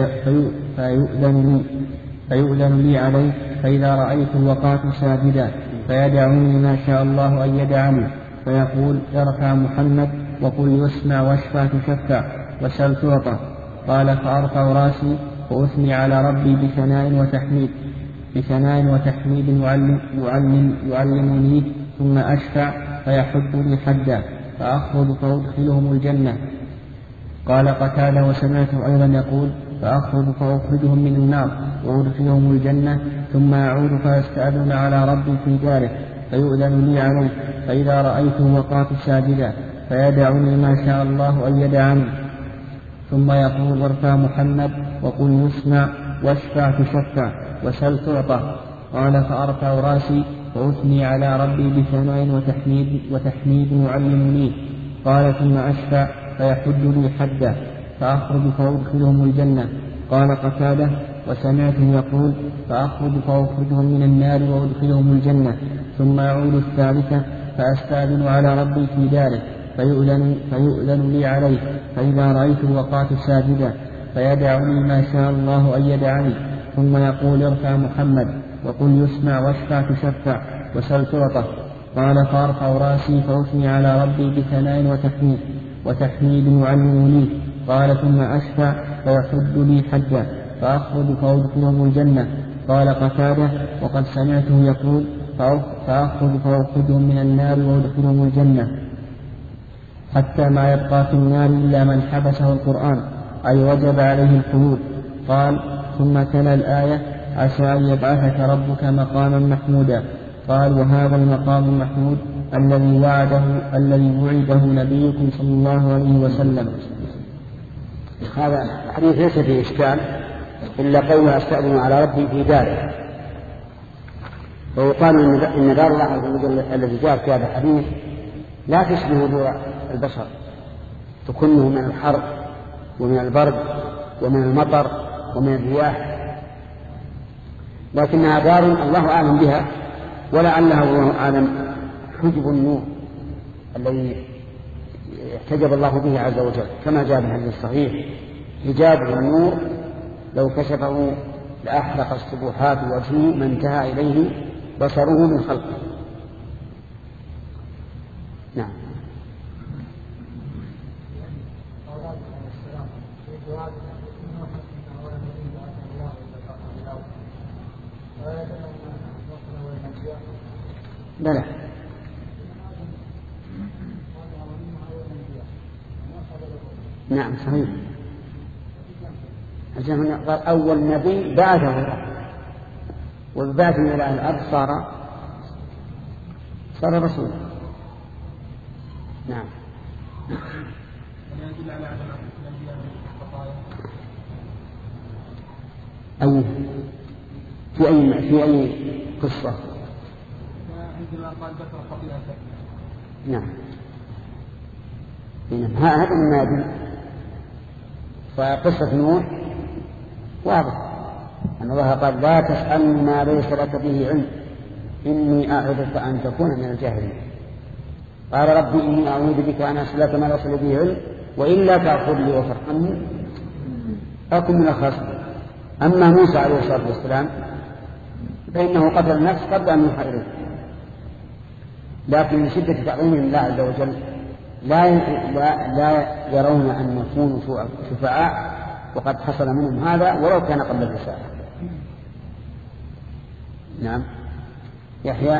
فيؤذن لي, فيؤذن لي عليه فإذا رأيته وقعت ساجدا فيدعوني ما شاء الله أن يدعني فيقول ارفع محمد وقل يسمع واشفع تشفع وسل تعطى. قال فأرفع راسي وأثني على ربي بثناء وتحميد بثناء وتحميد يعلم يعلم يعلمني ثم أشفع فيحد لي حدا فأخرج فأدخلهم الجنة. قال قتادة وسمعته أيضا يقول فأخرج فأخرجهم من النار وأدخلهم الجنة ثم أعود فأستأذن على ربي في داره فيؤذن لي عليه فإذا رأيته وقعت ساجدا فيدعني ما شاء الله أن يدعني ثم يقول وارفع محمد وقل يسمع واشفع تشفع وسل تعطى. قال فأرفع راسي وأثني على ربي بثناء وتحميد, وتحميد يعلمني. قال ثم أشفع فيحد لي حدا فأخرج فأدخلهم الجنة. قال قتادة وسمعته يقول فأخرج فأخرجهم من النار وأدخلهم الجنة ثم أعود الثالثة فأستأذن على ربي في داره فيؤذن, فيؤذن لي عليه فإذا رأيته وقعت ساجدا فيدعني ما شاء الله أن يدعني ثم يقول ارفع محمد وقل يسمع واشفع تشفع وسل تعطى. قال فأرفع راسي فأثني على ربي بثناء وتحميد وتحميد يعلمني. قال ثم أشفع فيحد لي حدا فأخرج فأدخلهم الجنة. قال قتادة وقد سمعته يقول فأخرج فأخرجهم من النار وأدخلهم الجنة حتى ما يبقى في النار إلا من حبسه القرآن أي وجب عليه الخلود. قال ثم تلا الآية عسى أن يبعثك ربك مقاما محمودا. قال وهذا المقام المحمود الذي وعده الذي وعده نبيكم صلى الله عليه وسلم. هذا الحديث ليس فيه إشكال إلا قوله أستأذن على ربي في داره. ويقال إن دار الله عز وجل الذي جاء في هذا الحديث لا تشبه دور البشر تكنه من الحر ومن البرد ومن المطر ومن الرياح لكنها دار الله أعلم بها ولعلها الله أعلم حجب النور الذي احتجب الله به عز وجل كما جاء في الحديث الصحيح حجاب النور لو كشفه لأحرق السبحات وجهه ما انتهى إليه بصره من خلقه. نعم. بلى نعم صحيح. قال أول نبي بعثه الله وبعث إلى الأرض صار صار رسولا نعم. أي في أي في أي قصة؟ عندما قال ذكر خطيئته. نعم. هذا النادي. فقصة نوح واضح أن الله قال لا تسألني ما ليس لك به علم إني أعظك أن تكون من الجاهلين. قال ربي إني أعوذ بك أن أسألك ما ليس لي به علم وإلا تغفر لي وترحمني أكن من الخاسرين. أما موسى عليه الصلاة والسلام فإنه قتل النفس قبل أن يوحى إليه، لكن من شدة تعظيم الله عز وجل لا لا يرون أن يكونوا شفعاء، وقد حصل منهم هذا ولو كان قبل الرسالة. نعم. يحيى.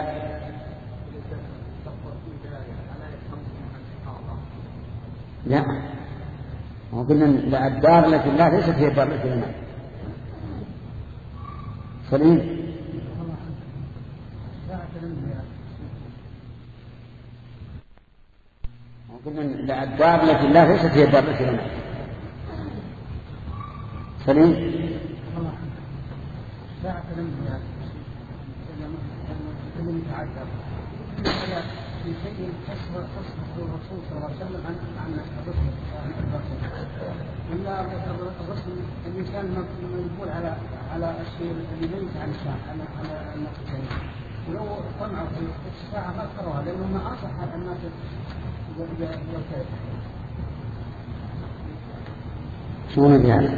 لا، وقلنا لا الدار التي لا ليست هي الدار التي لنا. سليم. وقلنا لا الدار التي لا ليست هي الدار التي لنا. سليم. في شيء تصبح الرسول صلى الله عليه وسلم عن عن الرسل إلا الرسل الإنسان مجبول على على الشيء الذي ليس عن الشاء على على الناس، ولو طمعوا في الساعة ما قرأها لأنه ما أصح الناس والكذب. شو نبي هذا؟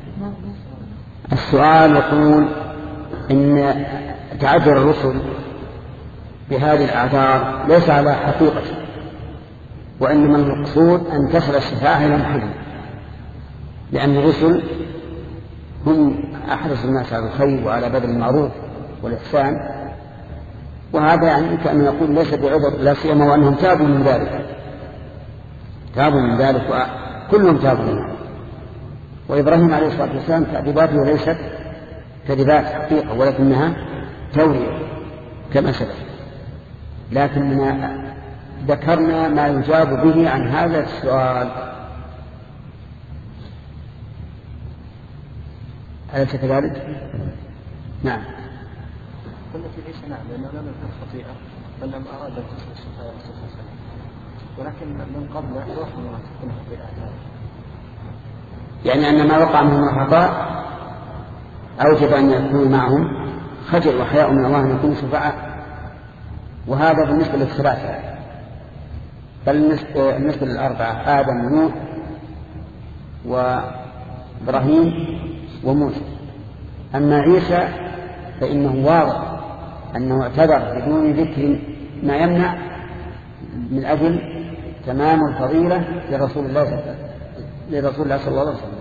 السؤال يقول إن تعذر الرسل بهذه الأعذار ليس على حقيقة، وإنما المقصود أن تصل الشفاعة إلى محله، لأن الرسل هم أحرص الناس على الخير وعلى بذل المعروف والإحسان، وهذا يعني كأنه يقول ليس بعذر، لا سيما وأنهم تابوا من ذلك تابوا من ذلك وكلهم تابوا منه. وإبراهيم عليه الصلاة والسلام تأديباته ليست كذبات حقيقة ولكنها تورية كما سبق، لكننا ذكرنا ما يجاب به عن هذا السؤال. أليس كذلك؟ نعم. قلت ليس نعم لأنه لم يكن خطيئة بل لم أراد أن تصل الشفاعة رسول الله صلى الله عليه وسلم، ولكن من قبل رحمه الله تكون خطيئة، يعني أن ما وقع منهم الخطأ أوجب أن يكون معهم خجل وحياء من الله أن يكونوا شفعاء. وهذا بالنسبة للثلاثة، بل بالنسبة للأربعة آدم ونوح وإبراهيم وموسى. أما عيسى فإنه واضح أنه اعتذر بدون ذكر ما يمنع من أجل تمام الفضيلة لرسول الله لرسول الله صلى الله عليه وسلم.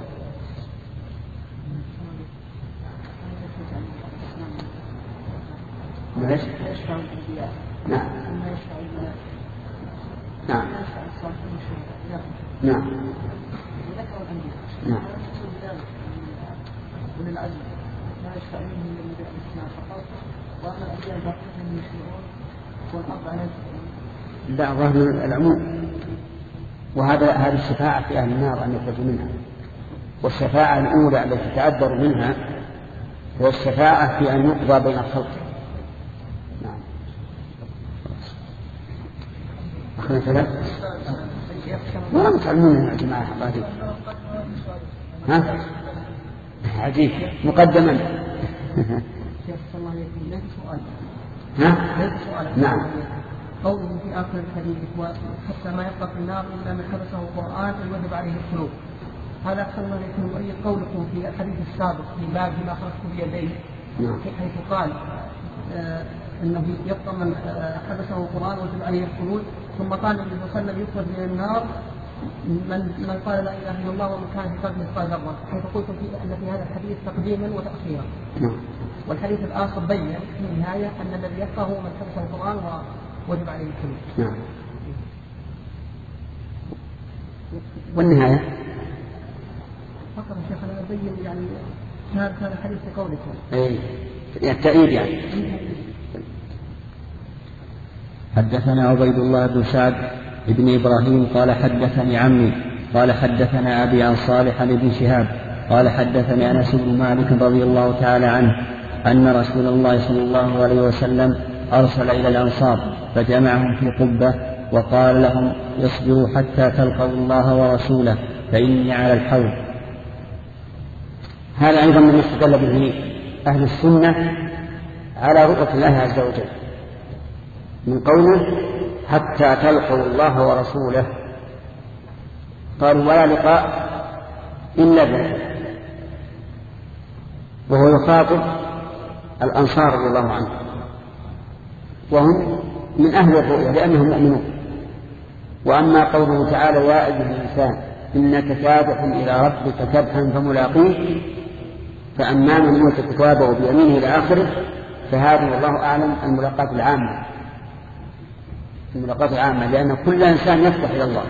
ماشي. نعم. نعم. نعم. نعم. وللعزم لا يشفع منهم من النبي عليه الصلاة فقط، وأما الأنبياء الباقين من يشفعون والأرض على لا ظهر العموم. وهذا هذه الشفاعة في أهل النار أن يخرجوا منها، والشفاعة الأولى التي تتعذر منها هي الشفاعة في أن يقضى بين الخلق. نعم. أخذنا ثلاث ولا متعلمون يا جماعة بعدين. ها عجيب مقدما. ها نعم. قوله في آخر الحديث حتى ما يبقى في النار إلا من حبسه القرآن ويوجب عليه الخلود. هذا أحسن ما يكون ولي قولكم في الحديث السابق في باب ما خرجت بيديه حيث قال آه أنه يبقى من آه حبسه القرآن ويوجب عليه الخلود، ثم قال النبي صلى الله عليه وسلم يخرج من النار من من قال لا إله إلا الله ومن كان في قلبه مثقال ذرة، حيث قلت في أن في هذا الحديث تقديما وتأخيرا. والحديث الآخر بين في النهاية أن الذي يبقى هو من حبسه القرآن ووجب عليه الخلود. نعم. والنهاية فقط الشيخ أنا أبين يعني هذا الحديث بقولكم. أي التأييد يعني. حدثنا عبيد الله بن سعد ابن إبراهيم قال حدثني عمي قال حدثنا أبي عن صالح عن ابن شهاب قال حدثني أنس بن مالك رضي الله تعالى عنه أن رسول الله صلى الله عليه وسلم أرسل إلى الأنصار فجمعهم في قبة وقال لهم اصبروا حتى تلقوا الله ورسوله فإني على الحوض. هذا أيضا من استدل به أهل السنة على رؤية الله عز وجل من قوله حتى تلقوا الله ورسوله، قالوا ولا لقاء إلا به، وهو يخاطب الأنصار رضي الله عنهم وهم من أهل الرؤية لأنهم مؤمنون. وأما قوله تعالى يا أيها الإنسان إنك كادح إلى ربك كدحا فملاقيه، فأما من أوتي كتابه بيمينه إلى آخره فهذه والله أعلم الملاقات العامة، الملاقات العامة، لأن كل إنسان يفتح إلى الله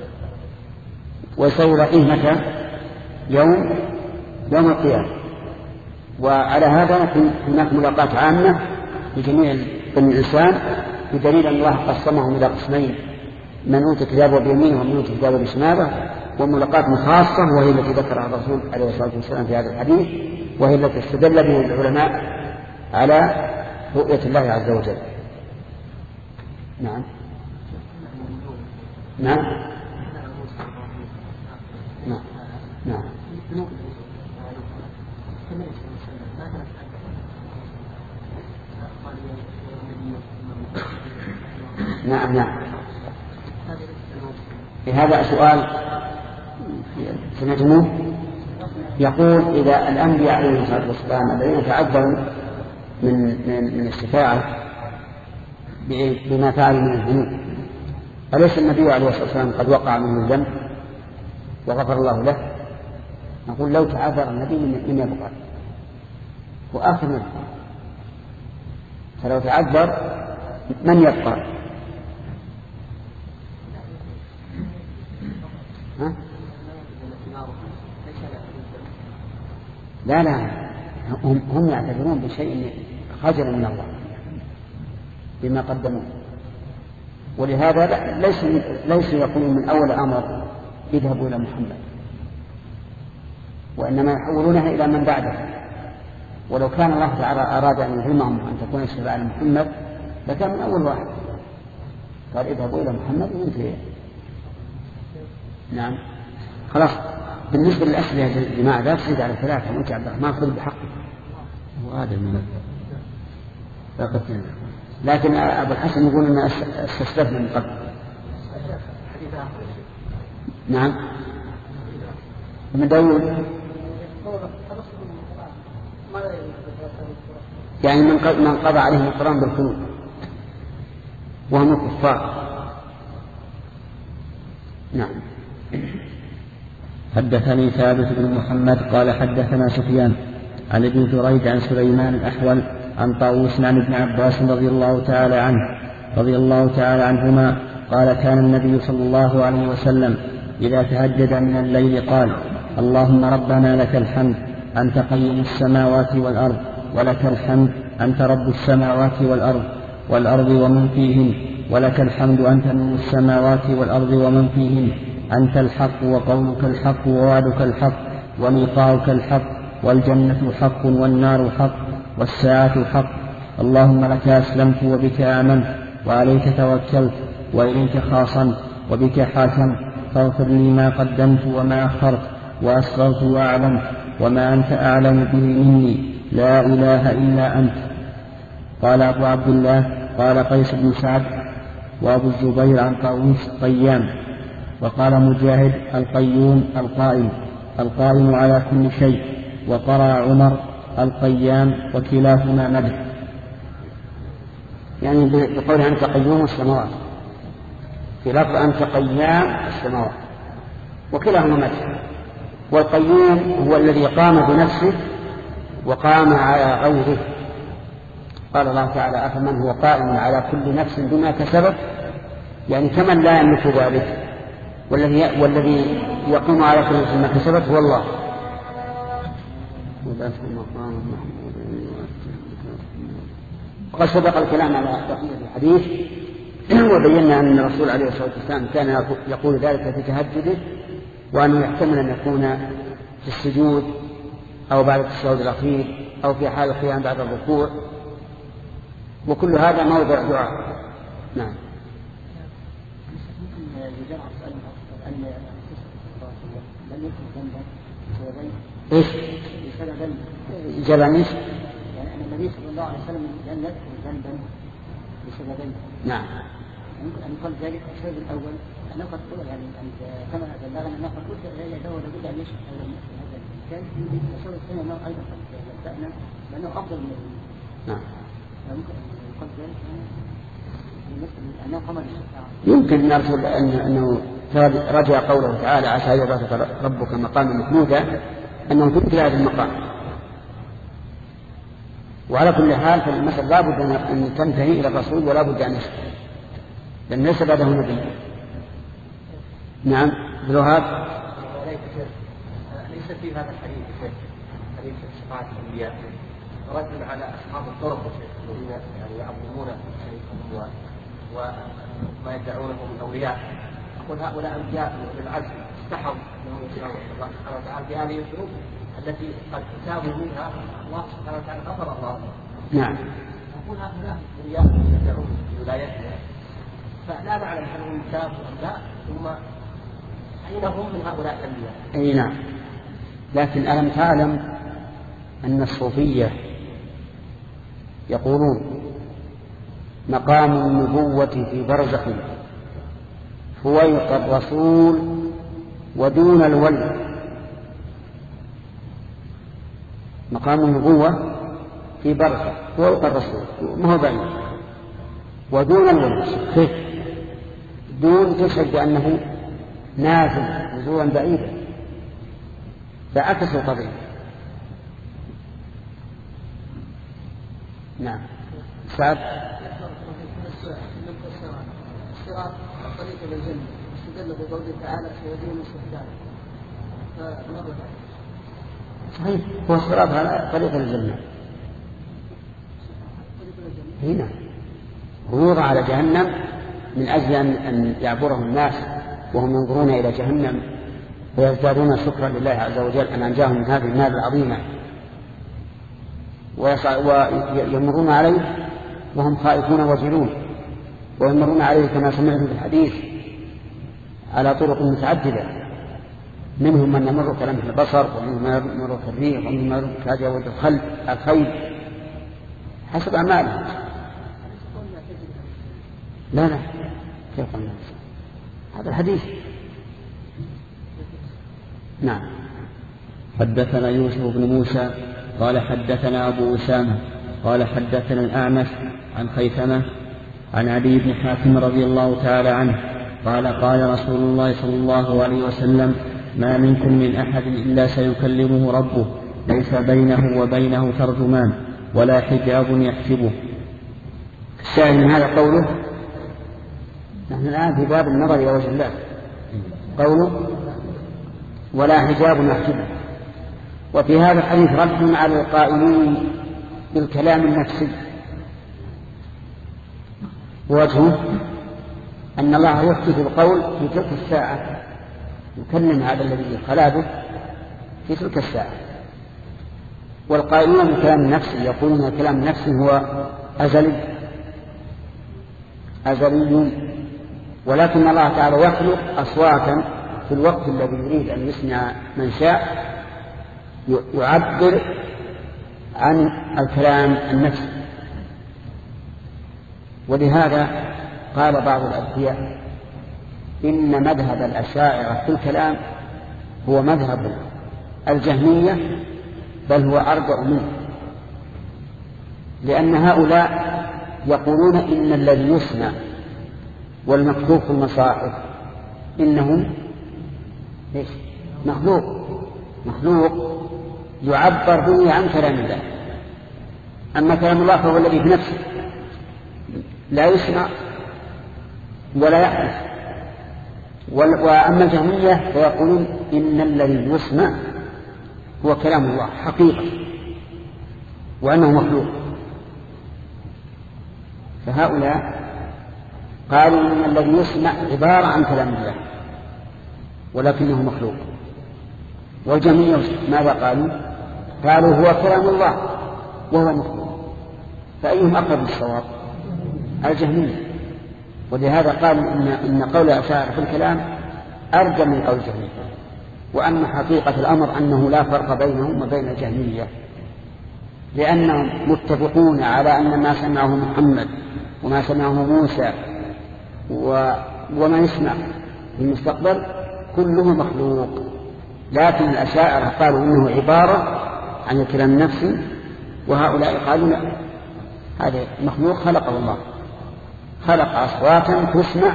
وسيلاقيه متى؟ يوم يوم القيامة. وعلى هذا هناك ملاقات عامة لجميع بني الإنسان، بدليل أن الله قسمهم إلى قسمين، من أوتي كتابه بيمينه ومن أوتي كتابه بشماله، وملاقات خاصة وهي التي ذكرها الرسول عليه الصلاة والسلام في هذا الحديث، وهي التي استدل به العلماء على رؤية الله عز وجل. نعم نعم نعم نعم نعم نعم في هذا سؤال سمعتموه يقول إذا الأنبياء عليهم الصلاة والسلام الذين تعذروا من من من الشفاعة بما فعلوا من الذنوب، أليس النبي عليه الصلاة والسلام قد وقع منه الذنب وغفر الله له؟ نقول لو تعذر النبي من يبقى وآخر منه، فلو تعذر من يبقى؟ ها؟ لا لا هم, هم يعتذرون بشيء خجل من الله بما قدموه، ولهذا ليس ليس يقولون من أول أمر اذهبوا إلى محمد، وإنما يحولونها إلى من بعده. ولو كان الله تعالى أراد أن يلهمهم أن تكون الشفاعة لمحمد لكان من أول واحد قال اذهبوا إلى محمد وانتهي. نعم خلاص. بالنسبة للأسئلة يا جماعة لا تزيد على ثلاثة، وأنت عبد الرحمن خذ بحقك وهذا من لكن أبو الحسن يقول أن استسلفنا من قبل. نعم من داود يعني من من قضى عليهم القرآن بالخلود وهم الكفار. نعم. حدثني ثابت بن محمد قال حدثنا سفيان عن ابن جريج عن سليمان الأحول عن طاووس عن ابن عباس رضي الله تعالى عنه رضي الله تعالى عنهما قال كان النبي صلى الله عليه وسلم إذا تهجد من الليل قال اللهم ربنا لك الحمد أنت قيم السماوات والأرض ولك الحمد أنت رب السماوات والأرض والأرض ومن فيهن ولك الحمد أنت نور السماوات والأرض ومن فيهن أنت الحق وقولك الحق ووعدك الحق وميقاؤك الحق والجنة حق والنار حق والساعة حق اللهم لك أسلمت وبك آمنت وعليك توكلت وإليك خاصمت وبك حاكمت فاغفر لي ما قدمت وما أخرت وأسررت وأعلمت وما أنت أعلم به مني لا إله إلا أنت. قال أبو عبد الله قال قيس بن سعد وأبو الزبير عن طاووس قيام. وقال مجاهد القيوم القائم القائم على كل شيء. وقرأ عمر القيام وكلاهما مدح. يعني بقول أنت قيوم السماوات في لفظ أنت قيام السماوات وكلاهما مدح. والقيوم هو الذي قام بنفسه وقام على غيره. قال الله تعالى أفمن هو قائم على كل نفس بما كسبت، يعني كمن لا يملك ذلك، والذي والذي يقوم على كل نفس بما كسبت هو الله. وقد سبق الكلام على بقية الحديث وبينا أن الرسول عليه الصلاة والسلام كان يقول ذلك في تهجده، وأنه يحتمل أن يكون في السجود أو بعد التشهد الأخير أو في حال القيام بعد الركوع، وكل هذا موضع دعاء. نعم. ايش؟ جبل ايش؟ يعني ان النبي صلى الله عليه وسلم لم يذكر ذنبا بسببين. نعم. يمكن ان يقال ذلك السبب الاول انه قد قل يعني كما بلغنا انه قد قلت لا يدور لابد ان يشهد هذا المكان. السبب الثاني انه ايضا قد بدانا لانه افضل من المؤمنين. نعم. يمكن ان يقال ذلك انه قام بالشفاعه. يمكن نرجو انه رجع قوله تعالى عسى أن يبعثك ربك مقاما محمودا، أنه تمثل هذا المقام. وعلى كل حال فالمثل لا بد أن تنتهي إلى الرسول ولا بد أن يشهد، لأن ليس بعده نبي. نعم. بالوهاب ليس في هذا الحديث حديث شفاعة الأنبياء رد على أصحاب الطرق الذين يعني يعظمون وما يدعونه من أولياء. أقول هؤلاء أنبياء بالعزم استحوا أنهم يسمعون الله سبحانه وتعالى في هذه الذنوب التي قد تابوا منها الله سبحانه وتعالى غفر الله. نعم. أقول هؤلاء أولياء يدعون بولايتهم فلا نعلم هل هم تابوا أم لا، ثم أين هم من هؤلاء الأنبياء؟ أي نعم. لكن ألم تعلم أن الصوفية يقولون مقام النبوة في برزخ فويق الرسول ودون الولي. مقام النبوة في برزخ فويق الرسول ما هو بعيد، ودون الولي كيف؟ دون تشهد بأنه نازل نزولا بعيدا، فعكس القضية. نعم. سعد. الصراط الطريق الى الجنه استدل بقوله تعالى سيدين الشهداء فماذا بعد؟ صحيح، هو الصراط على طريق الجنه. هنا ويوضع على جهنم من اجل ان يعبره الناس وهم ينظرون الى جهنم ويزدادون شكرا لله عز وجل ان انجاهم من هذه النار العظيمه، ويمرون عليه وهم خائفون وجلون، ويمرون عليه كما سمعنا في الحديث على طرق متعددة، منهم من يمر كلمح البصر، ومنهم من يمر كالريح، ومنهم من يمر كجود الخيل حسب أعمالهم. لا لا كيف قلنا هذا الحديث. نعم. حدثنا يوسف بن موسى قال حدثنا أبو أسامة قال حدثنا الأعمش عن خيثمة عن علي بن حاتم رضي الله تعالى عنه قال قال رسول الله صلى الله عليه وسلم ما منكم من أحد إلا سيكلمه ربه ليس بينه وبينه ترجمان ولا حجاب يحجبه. الشاهد من هذا قوله نحن الآن في باب النظر إلى وجه الله، قوله ولا حجاب يحجبه. وفي هذا الحديث رد على القائلين بالكلام النفسي، وجهه أن الله يحدث القول في تلك الساعة، يكلم هذا الذي خلا به في تلك الساعة. والقائلون بالكلام النفسي يقولون الكلام النفسي هو أزلي أزلي، ولكن الله تعالى يخلق أصواتا في الوقت الذي يريد أن يسمع من شاء يعبر عن الكلام النفسي. ولهذا قال بعض الأذكياء إن مذهب الأشاعرة في الكلام هو مذهب الجهمية، بل هو أرجع منه، لأن هؤلاء يقولون إن الذي يسمع والمكتوب في المصاحف إنه مخلوق مخلوق يعبر به عن كلام الله. أما كلام الله فهو الذي بنفسه لا يسمع ولا يحدث. وأما الجهمية فيقولون إن الذي يسمع هو كلام الله حقيقة وأنه مخلوق. فهؤلاء قالوا إن الذي يسمع عبارة عن كلام الله ولكنه مخلوق. والجميع ماذا قالوا؟ قالوا هو كلام الله وهو مخلوق. فأيهم أقرب للصواب؟ الجهمية. ولهذا قالوا إن, إن قول الأشاعرة في الكلام أرجى من قول الجهمية، وأن حقيقة الأمر أنه لا فرق بينهم وبين الجهمية، لأنهم متفقون على أن ما سمعه محمد وما سمعه موسى وما يسمع في المستقبل كله مخلوق. لكن الأشاعرة قالوا إنه عبارة عن الكلام النفسي، وهؤلاء قالوا لا، هذا مخلوق خلقه الله، خلق أصواتا تسمع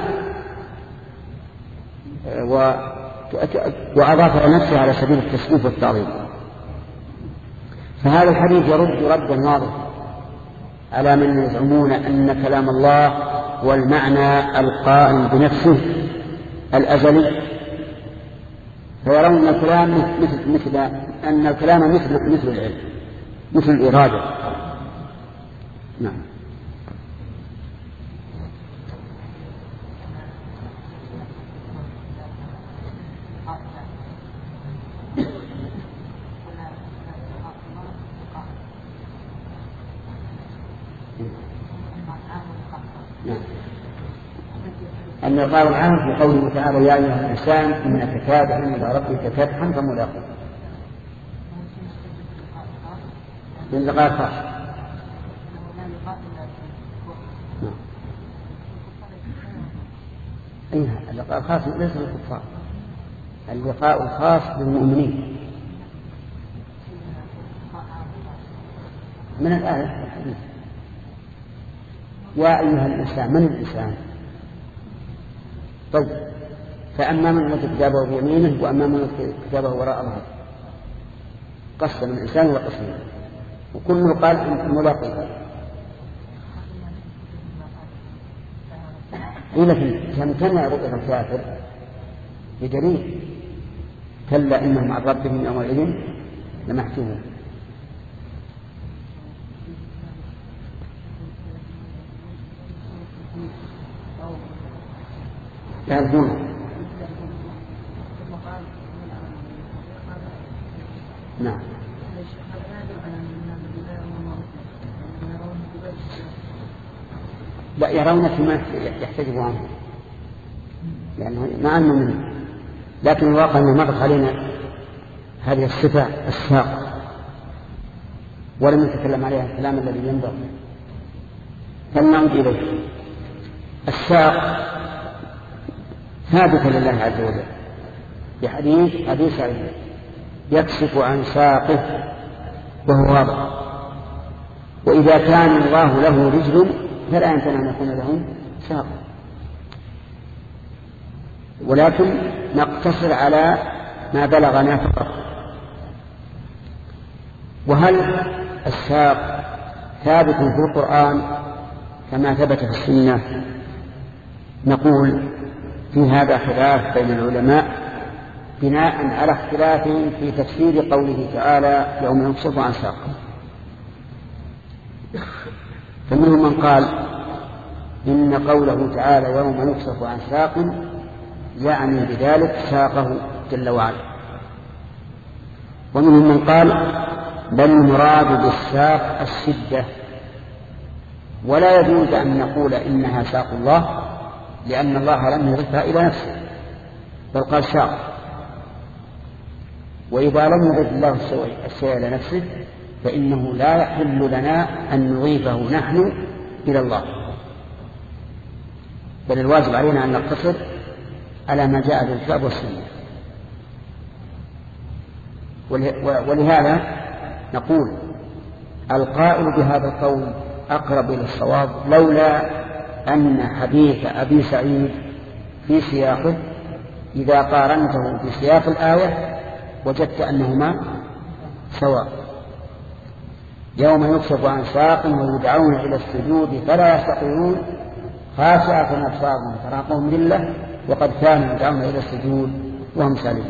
وأضاف نفسه على سبيل التسقيف والتعظيم. فهذا الحديث يرد ردا واضحا على من يزعمون أن كلام الله هو المعنى القائم بنفسه الأزلي، فيرون أن الكلام مثل, مثل أن الكلام مثل مثل العلم، مثل الإرادة. نعم. أن يقال عنه في قوله تعالى يا أيها الإنسان إنك كادح إلى ربك كدحا فملاقيه. اللقاء خاص. أيها اللقاء الخاص ليس للكفار، اللقاء الخاص بالمؤمنين من الآية الحديث. يا أيها الإنسان، من الإنسان؟ طيب، فأما من أوتي كتابه بيمينه وأما من أوتي كتابه وراء ظهره، قسم الإنسان وقسم، وكله قال الملاقي. إذا تمتنع رؤية الكافر بدليل كلا إنهم عن ربهم يومئذ لمحجوبون. يعرفون. نعم. لا، يرون فيما يحتجب عنه لأنه ما أنه منه، لكن الواقع أنه مرت علينا هذه الصفة الساق ولم نتكلم عليها الكلام الذي ينبغي، فلنعود إليه. الساق ثابت لله عز وجل بحديث أبي سعيد يكشف عن ساقه وهو واضح، وإذا كان الله له رجل فلا يمكن أن يكون له ساق، ولكن نقتصر على ما بلغنا فقط. وهل الساق ثابت في القرآن كما ثبت في السنة؟ نقول في هذا خلاف بين العلماء بناء على اختلافهم في تفسير قوله تعالى يوم يكشف عن ساق. فمنهم من قال إن قوله تعالى يوم يكشف عن ساق يعني بذلك ساقه جل وعلا، ومنهم من قال بل المراد بالساق الشدة، ولا يجوز أن نقول إنها ساق الله لأن الله لم يضفها إلى نفسه بل قال ساق، وإذا لم يضف الله الشيء إلى نفسه فإنه لا يحل لنا أن نضيفه نحن إلى الله، بل الواجب علينا أن نقتصر على ما جاء بالكتاب والسنة. ولهذا نقول القائل بهذا القول أقرب إلى الصواب، لولا أن حديث أبي سعيد في سياقه إذا قارنته في سياق الآية وجدت أنهما سواء. يوم يكشف عن ساق ويدعون إلى السجود فلا يستطيعون خاشعة أبصارهم تراقهم ذلة وقد كانوا يدعون إلى السجود وهم سالمون.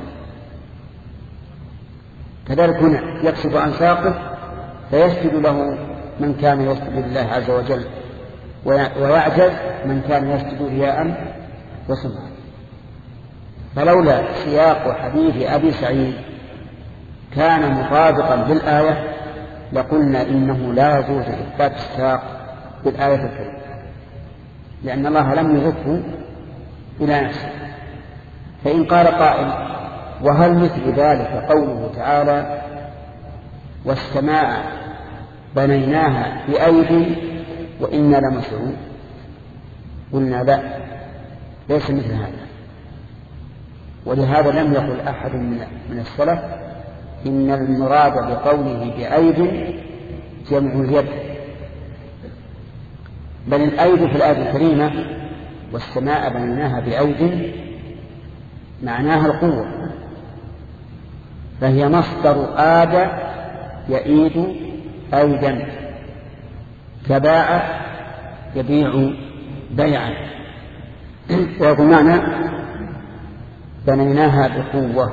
كذلك هنا يكشف عن ساقه فيسجد له من كان يسجد لله عز وجل ويعجز من كان يسجد رياء وسمعا. فلولا سياق حديث أبي سعيد كان مطابقا بالآية لقلنا إنه لا يجوز إثبات الساق بالآية الكريمة، لأن الله لم يضفه إلى نفسه. فإن قال قائل وهل مثل ذلك قوله تعالى والسماء بنيناها بأيد وإنا لموسعون؟ قلنا لا، ليس مثل هذا. ولهذا لم يقل أحد من السلف إن المراد بقوله بأيد جمع اليد، بل الأيد في الآية الكريمة والسماء بنيناها بأيد معناها القوة، فهي مصدر آد يئيد أيدا، كباع يبيع بيعا، ويقول معنى بنيناها بقوة.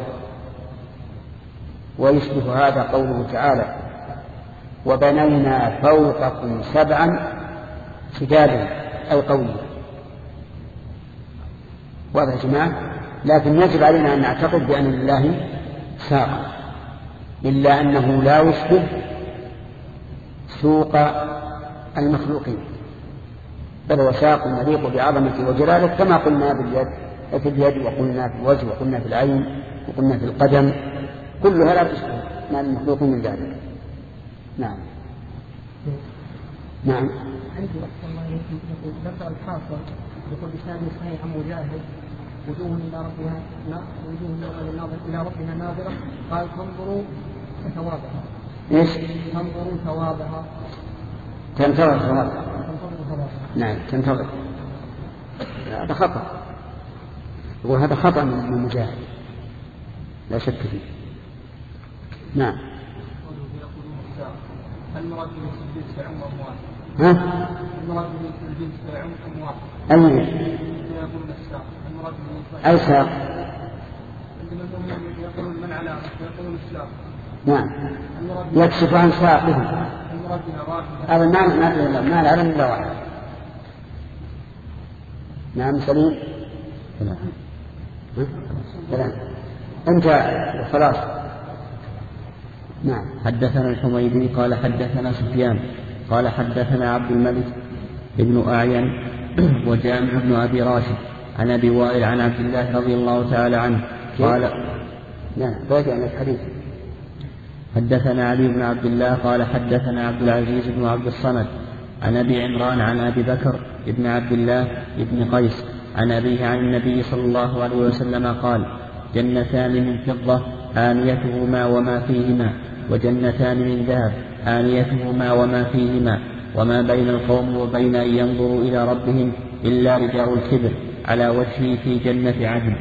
ويشبه هذا قوله تعالى وبنينا فوقكم سبعا شدادا أو قويا. واضح يا جماعة؟ لكن يجب علينا أن نعتقد بأن لله ساق، إلا أنه لا يشبه سوق المخلوقين، بل هو ساق يليق بعظمته وجلاله، كما قلنا باليد في اليد وقلنا في الوجه وقلنا في العين وقلنا في القدم، كلها لا تشبه ما المخلوقين من ذلك. نعم نعم. عندي وقت الله يقول ذكر الحاصل يقول بسند صحيح عن مجاهد وجوه إلى ربها وجوه إلى ربها ناظرة، قال تنظروا ثوابها. إيش؟ تنظروا ثوابها. تنتظر ثوابها. نعم تنتظر. هذا خطأ، وهذا خطأ من مجاهد لا شك فيه. نعم. المراد بالجنس يعم أموال. ها؟ المراد بالجنس يعم أموال. أي. يقولون الساق. المراد بالجنس. أي ساق. عندنا المؤمنين يقولون من على يقولون الساق. نعم. يكشف عن ساقه. المراد بها هذا ما ما ما لا علم إلا واحد. نعم سليم. نعم. سلام. أنت خلاص. نعم. حدثنا الحميدي قال حدثنا سفيان قال حدثنا عبد الملك ابن أعين وجامع بن أبي راشد عن أبي وائل عن عبد الله رضي الله تعالى عنه قال نعم راجع الحديث. حدثنا علي بن عبد الله قال حدثنا عبد العزيز بن عبد الصمد عن أبي عمران عن أبي بكر ابن عبد الله ابن قيس عن أبيه عن النبي صلى الله عليه وسلم قال جنتان من فضة آنيتهما وما فيهما وجنتان من ذهب آنيتهما وما فيهما وما بين القوم وبين أن ينظروا إلى ربهم إلا رداء الكبر على وجهه في جنة عدن.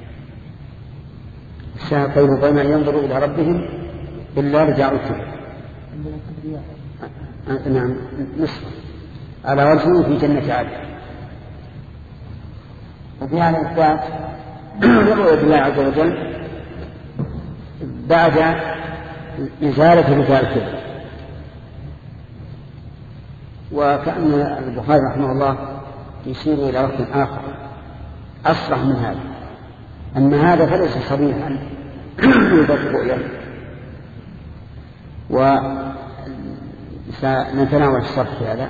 الشاهد بين أن ينظروا إلى ربهم إلا رداء الكبر. نعم نصف على وجهه في جنة عدن. وفي هذا الإثبات لرؤية الله عز وجل بعد إزالة رداء الكبر. وكأن البخاري رحمه الله يشير إلى وقت آخر أصرح من هذا، أن هذا فليس صريحا في الرؤية. وسنتناول الشرح في هذا.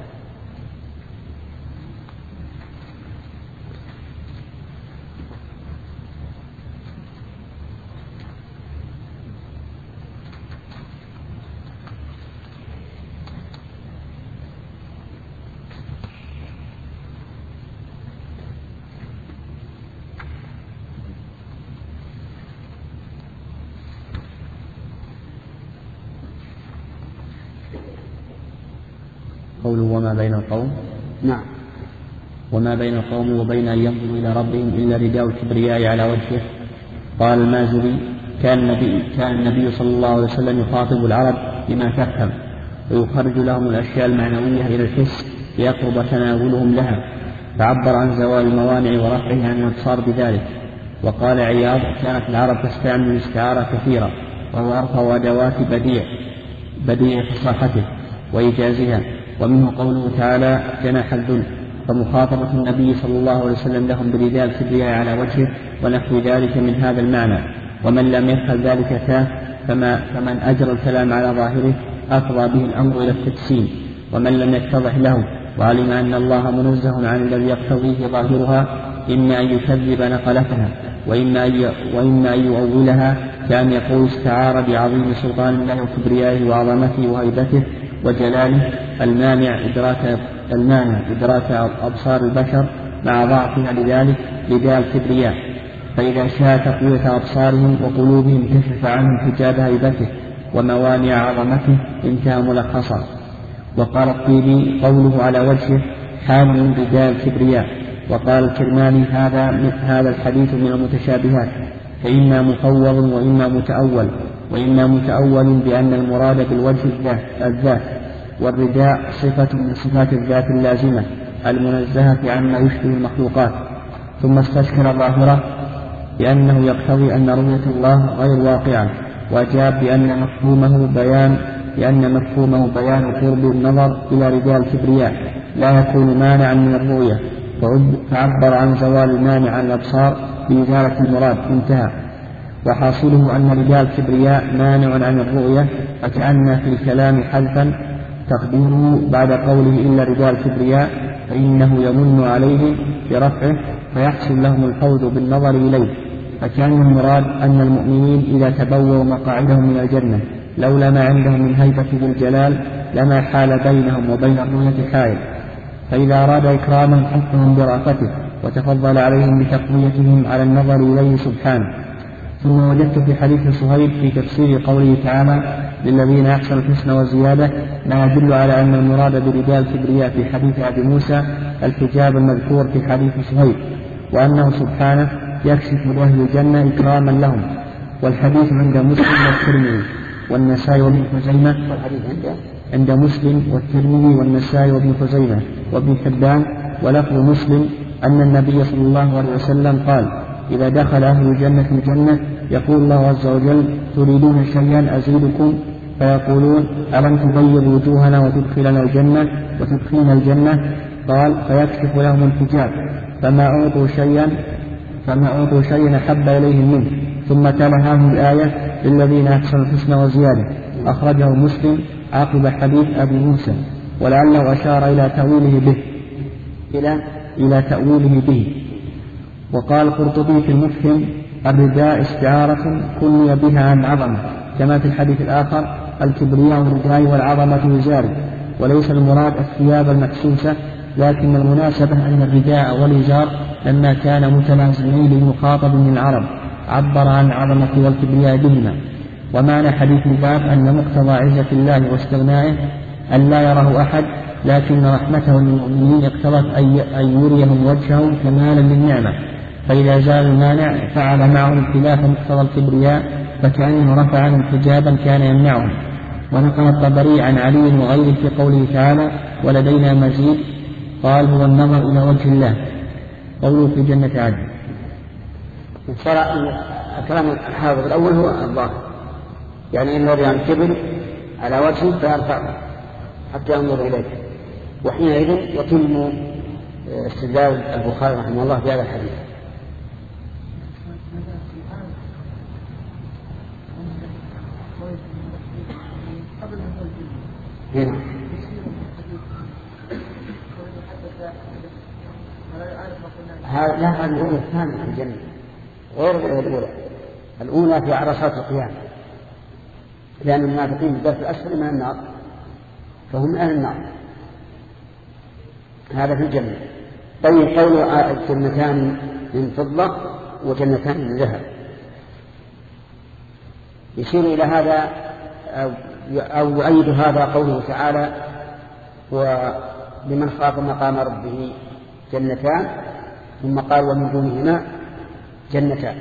قوله وما بين القوم. نعم. وما بين القوم وبين أن ينظروا إلى ربهم إلا رداء الكبرياء على وجهه. قال المازري كان النبي, كان النبي صلى الله عليه وسلم يخاطب العرب بما تفهم ويخرج لهم الأشياء المعنوية إلى الحس ليقرب تناولهم لها، فعبر عن زوال الموانع ورفعه عن الأبصار بذلك. وقال عياض كانت العرب تستعمل الاستعارة كثيرا وهو أرفع أدوات بديع بديع فصاحته وإيجازها، ومنه قوله تعالى جناح الذل، فمخاطبة النبي صلى الله عليه وسلم لهم برداء الكبرياء على وجهه ونحو ذلك من هذا المعنى. ومن لم يفعل ذلك تاه، فما فمن أجرى الكلام على ظاهره أفضى به الأمر إلى التجسيم. ومن لم يتضح له وعلم أن الله منزه عن الذي يقتضيه ظاهرها إما أن يكذب نقلتها وإما أن وإما أن يؤولها، كأن يقول استعار بعظيم سلطان الله وكبريائه وعظمته وهيبته وجلاله المانع إدراك المانع إدراك أبصار البشر مع ضعفها لذلك رداء الكبرياء، فإذا شاء تقوية أبصارهم وقلوبهم كشف عنهم حجاب هيبته وموانع عظمته انتهى ملخصا. وقال الطيبي قوله على وجهه حامل رداء الكبرياء. وقال الكرماني هذا هذا الحديث من المتشابهات، فإما مفوض وإما متأول، وإما متأول بأن المراد بالوجه الذات, الذات والرداء صفة من صفات الذات اللازمة المنزهة عما يشبه المخلوقات، ثم استشكل ظاهره بأنه يقتضي أن رؤية الله غير واقعة، وأجاب بأن مفهومه بيان لأن مفهومه بيان قرب النظر إلى رداء الكبرياء لا يكون مانعا من الرؤية، فعبر عن زوال المانع عن الأبصار بإزالة المراد انتهى. وحاصله أن رداء الكبرياء مانع عن الرؤية، فكأن في الكلام حلفا تقديره بعد قوله إلا رداء الكبرياء فإنه يمن عليهم برفعه فيحصل لهم الفوز بالنظر إليه، فكان المراد أن المؤمنين إذا تبووا مقاعدهم من الجنة لولا ما عندهم من هيبة ذي الجلال لما حال بينهم وبين الرؤية حائل، فإذا أراد إكرامهم حثهم برأفته وتفضل عليهم بتقويتهم على النظر إليه سبحانه. ثم وجدت في حديث صهيب في تفسير قوله تعالى للذين أحسنوا الحسنى وزيادة ما يدل على أن المراد برداء الكبرياء في حديث أبي موسى الحجاب المذكور في حديث صهيب، وأنه سبحانه يكشف لأهل الجنة إكراما لهم. والحديث عند مسلم والترمذي والنسائي وابن خزيمة عند مسلم والترمذي والنسائي وابن خزيمة وابن حبان. ولفظ مسلم أن النبي صلى الله عليه وسلم قال إذا دخل أهل الجنة الجنة يقول الله عز وجل تريدون شيئا أزيدكم، فيقولون ألم تبيض وجوهنا وتدخلنا الجنة وتدخلنا الجنة؟ قال فيكشف لهم الحجاب فما أعطوا شيئا فما أعطوا شيئا أحب إليهم منه. ثم تلا هذه الآية للذين أحسنوا الحسنى وزيادة، أخرجه مسلم عقب حديث أبي موسى، ولعله أشار إلى تأويله به إلى إلى تأويله به. وقال القرطبي في المفهم الرداء استعارة كني بها عن عظمة، كما في الحديث الآخر الكبرياء والرداء والعظمة وزاري، وليس المراد الثياب المكسوسة، لكن المناسبة أن الرداء والإزار لما كان متلازمين للمخاطب من العرب عبر عن العظمة والكبرياء بهما. ومعنى حديث الباب أن مقتضى عزة الله واستغنائه أن لا يراه أحد، لكن رحمته للمؤمنين اقتضت أن يريهم وجهه كمالا للنعمة، فإذا زال المانع فعل معهم خلاف مقتضى الكبرياء فكأنه رفع عنهم حجابا كان يمنعهم. ونقل الطبري عن علي وغيره في قوله تعالى ولدينا مزيد قال هو النظر إلى وجه الله، قوله في جنة عدن. الكلام الحافظ الأول هو الظاهر، يعني إن الذي الكبر على وجهه فيرفعه حتى ينظر إليه، وحينئذ يتم استدلال البخاري رحمه الله في هذا الحديث. هنا هذا هذه الأولى الثانية في الجنة غير الأولى. الأولى في عرصات القيامة، لأن المنافقين بالدرك الأسفل من النار فهم من أهل النار، هذا في الجنة. طيب قولوا جنتان من فضة وجنتان من ذهب يشير إلى هذا أو يؤيد هذا قوله تعالى ولمن خاف مقام ربه جنتان، ثم قال ومن دونهما جنتان،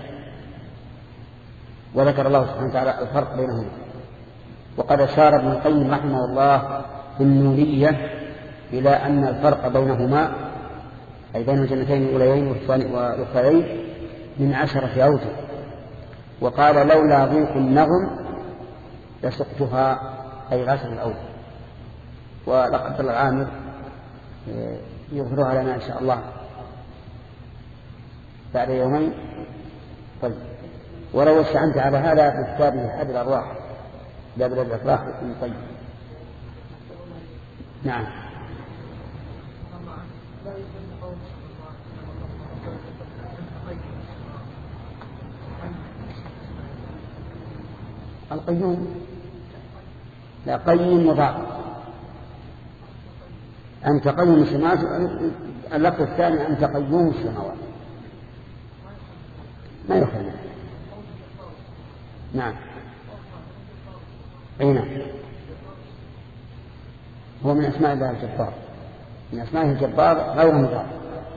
وذكر الله سبحانه وتعالى الفرق بينهما. وقد أشار ابن القيم رحمه الله بالنونية إلى أن الفرق بينهما أي بين الجنتين الأوليين والأخرين من عشرة أوجه، وقال لولا ضيق النغم لسقتها أي عشرة أوجه، ولقد الله العامر يظهرها لنا إن شاء الله بعد يومين. طيب، ولو استعنت على هذا في كتابه حد الأرواح لا بلاد الأفراح يكون طيب. نعم. القيوم لا قيم مضاعف. أنت قيم السماوات، اللفظ الثاني أنت قيوم السماوات ما يخلي. نعم. أي نعم، هو من أسماء الله الجبار، من أسمائه الجبار غير مضاعف.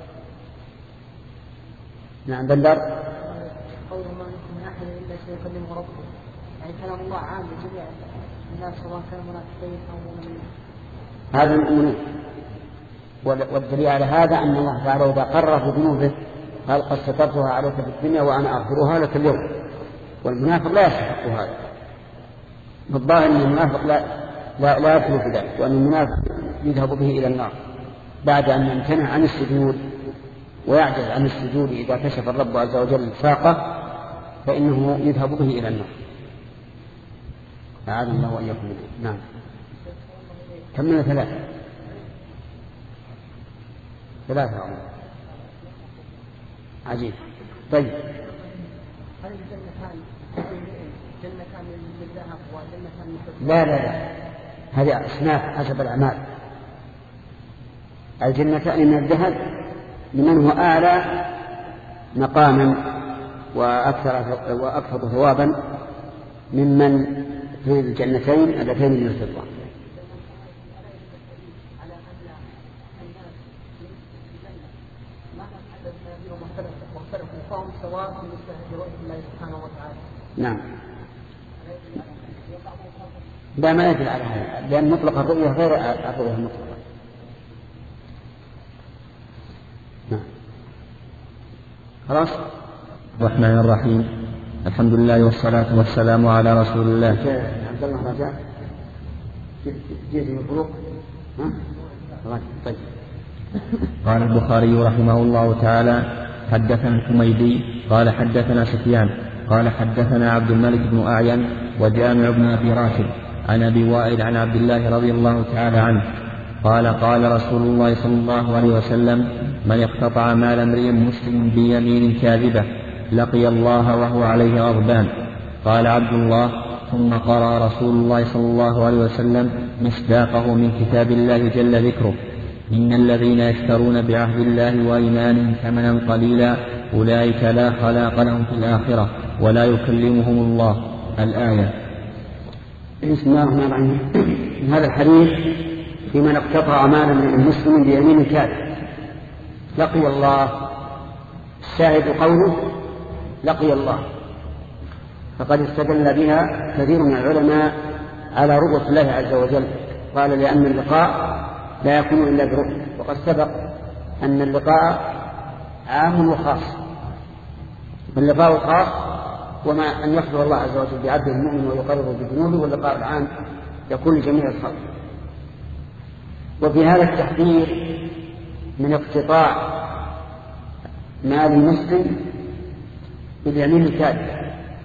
نعم. بندر قول ما منكم من أحد إلا سيكلمه ربه، يعني كلام الله عام لجميع الناس سواء كانوا منافقين أو مؤمنين. هذا المؤمنين، والدليل على هذا أن الله تعالى إذا قرر في ذنوبه قال قد سترتها عليك في الدنيا وأنا أغفرها لك اليوم، والمنافق لا يستحق هذا. بالظاهر أن المنافق لا لا, لا يدخل في ذلك، وأن المنافق يذهب به إلى النار بعد أن يمتنع عن السجود ويعجز عن السجود. إذا كشف الرب عز وجل ساقه فإنه يذهب به إلى النار. أعاذنا الله وإياكم منه. نعم. كملنا ثلاثة ثلاثة عمر. عجيب. طيب، هل الجنتان جنتان للذهب وجنتان للفضة؟ لا لا لا، هذه أصناف حسب الأعمال. الجنتان من الذهب لمن هو أعلى مقاما وأكثر وأكثر ثوابا ممن في الجنتين اللتين من الفضة. نعم. لا، ما يدل على هذا، لأن مطلق الرؤية غير الرؤية المطلقة. نعم. خلاص. الرحمن الرحيم، الحمد لله والصلاة والسلام على رسول الله. عبد الله رجاء جيد الفروق. طيب. قال البخاري رحمه الله تعالى: حدثنا الحميدي قال حدثنا سفيان قال حدثنا عبد الملك بن أعين وجامع بن أبي راشد عن أبي وائل عن عبد الله رضي الله تعالى عنه قال: قال رسول الله صلى الله عليه وسلم: من اقتطع مال امرئ مسلم بيمين كاذبة لقي الله وهو عليه غضبان. قال عبد الله: ثم قرأ رسول الله صلى الله عليه وسلم مصداقه من كتاب الله جل ذكره: إن الذين يشترون بعهد الله وأيمانهم ثمنا قليلا أولئك لا خلاق لهم في الآخرة ولا يكلمهم الله. الآية. بسم الله الرحمن الرحيم. هذا الحديث في من اقتطع مالا من المسلم بيمين كاذب لقي الله. الشاهد قوله لقي الله، فقد استدل بها كثير من العلماء على رؤية الله عز وجل. قال لأن اللقاء لا يكون إلا برؤية، وقد سبق أن اللقاء عام وخاص. اللقاء الخاص وما أن يخبر الله عز وجل بعبده المؤمن ويقرره بذنوبه، واللقاء العام يكون لجميع الخلق. وفي هذا التحذير من اقتطاع مال المسلم باليمين الكاذب،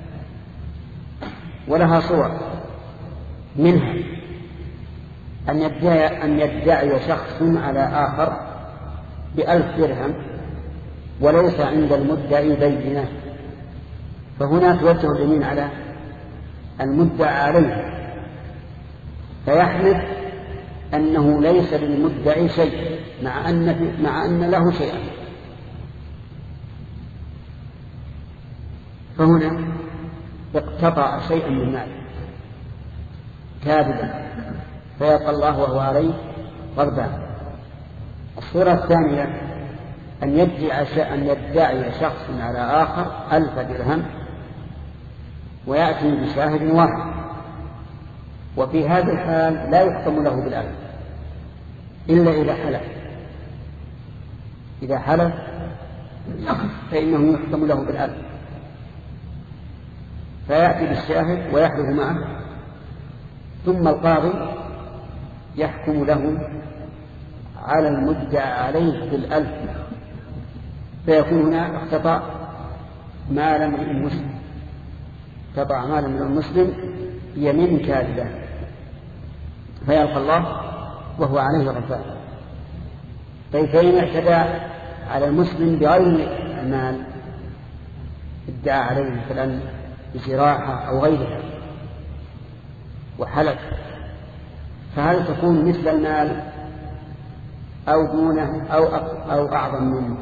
ولها صور، منها أن يدعي, أن يدعي شخص على آخر بألف درهم وليس عند المدعي بينة، فهنا توجه اليمين على المدعى عليه، فيحلف أنه ليس للمدعي شيء مع أن, مع أن له شيئا، فهنا اقتطع شيئا من ماله كاذبا فيلقى الله وهو عليه غضبان. الصورة الثانية أن يدعي, أن يدعي شخص على آخر ألف درهم ويأتي بشاهد واحد، وفي هذا الحال لا يحكم له بالألف إلا إذا حلف. إذا حلف فإنه يحكم له بالألف، فيأتي بالشاهد ويحلف معه، ثم القاضي يحكم له على المدعى عليه بالألف، فيكون هنا اقتطع مال امرئ مسلم، اقتطع مال امرئ مسلم بيمين كاذبة، فيلقى الله وهو عليه غضبان. طيب فإن اعتدى على المسلم بغير المال، ادعى عليه مثلا بجراحة أو غيرها وحلف، فهل تكون مثل المال أو دونه أو أو أعظم منه؟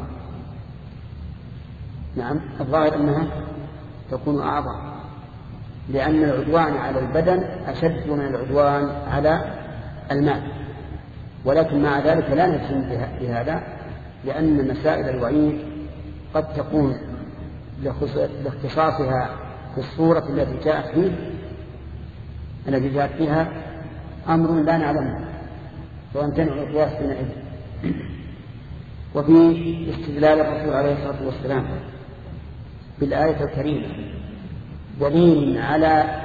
نعم، الظاهر أنها تكون أعظم، لأن العدوان على البدن أشد من العدوان على المال. ولكن مع ذلك لا نجزم بهذا، لأن مسائل الوعيد قد تكون لاختصاصها في الصورة التي جاءت فيه التي جاءت فيها أمر لا نعلمه، فيمتنع القياس بنعم. وفي استدلال الرسول عليه الصلاة والسلام بالآية الكريمة دليل على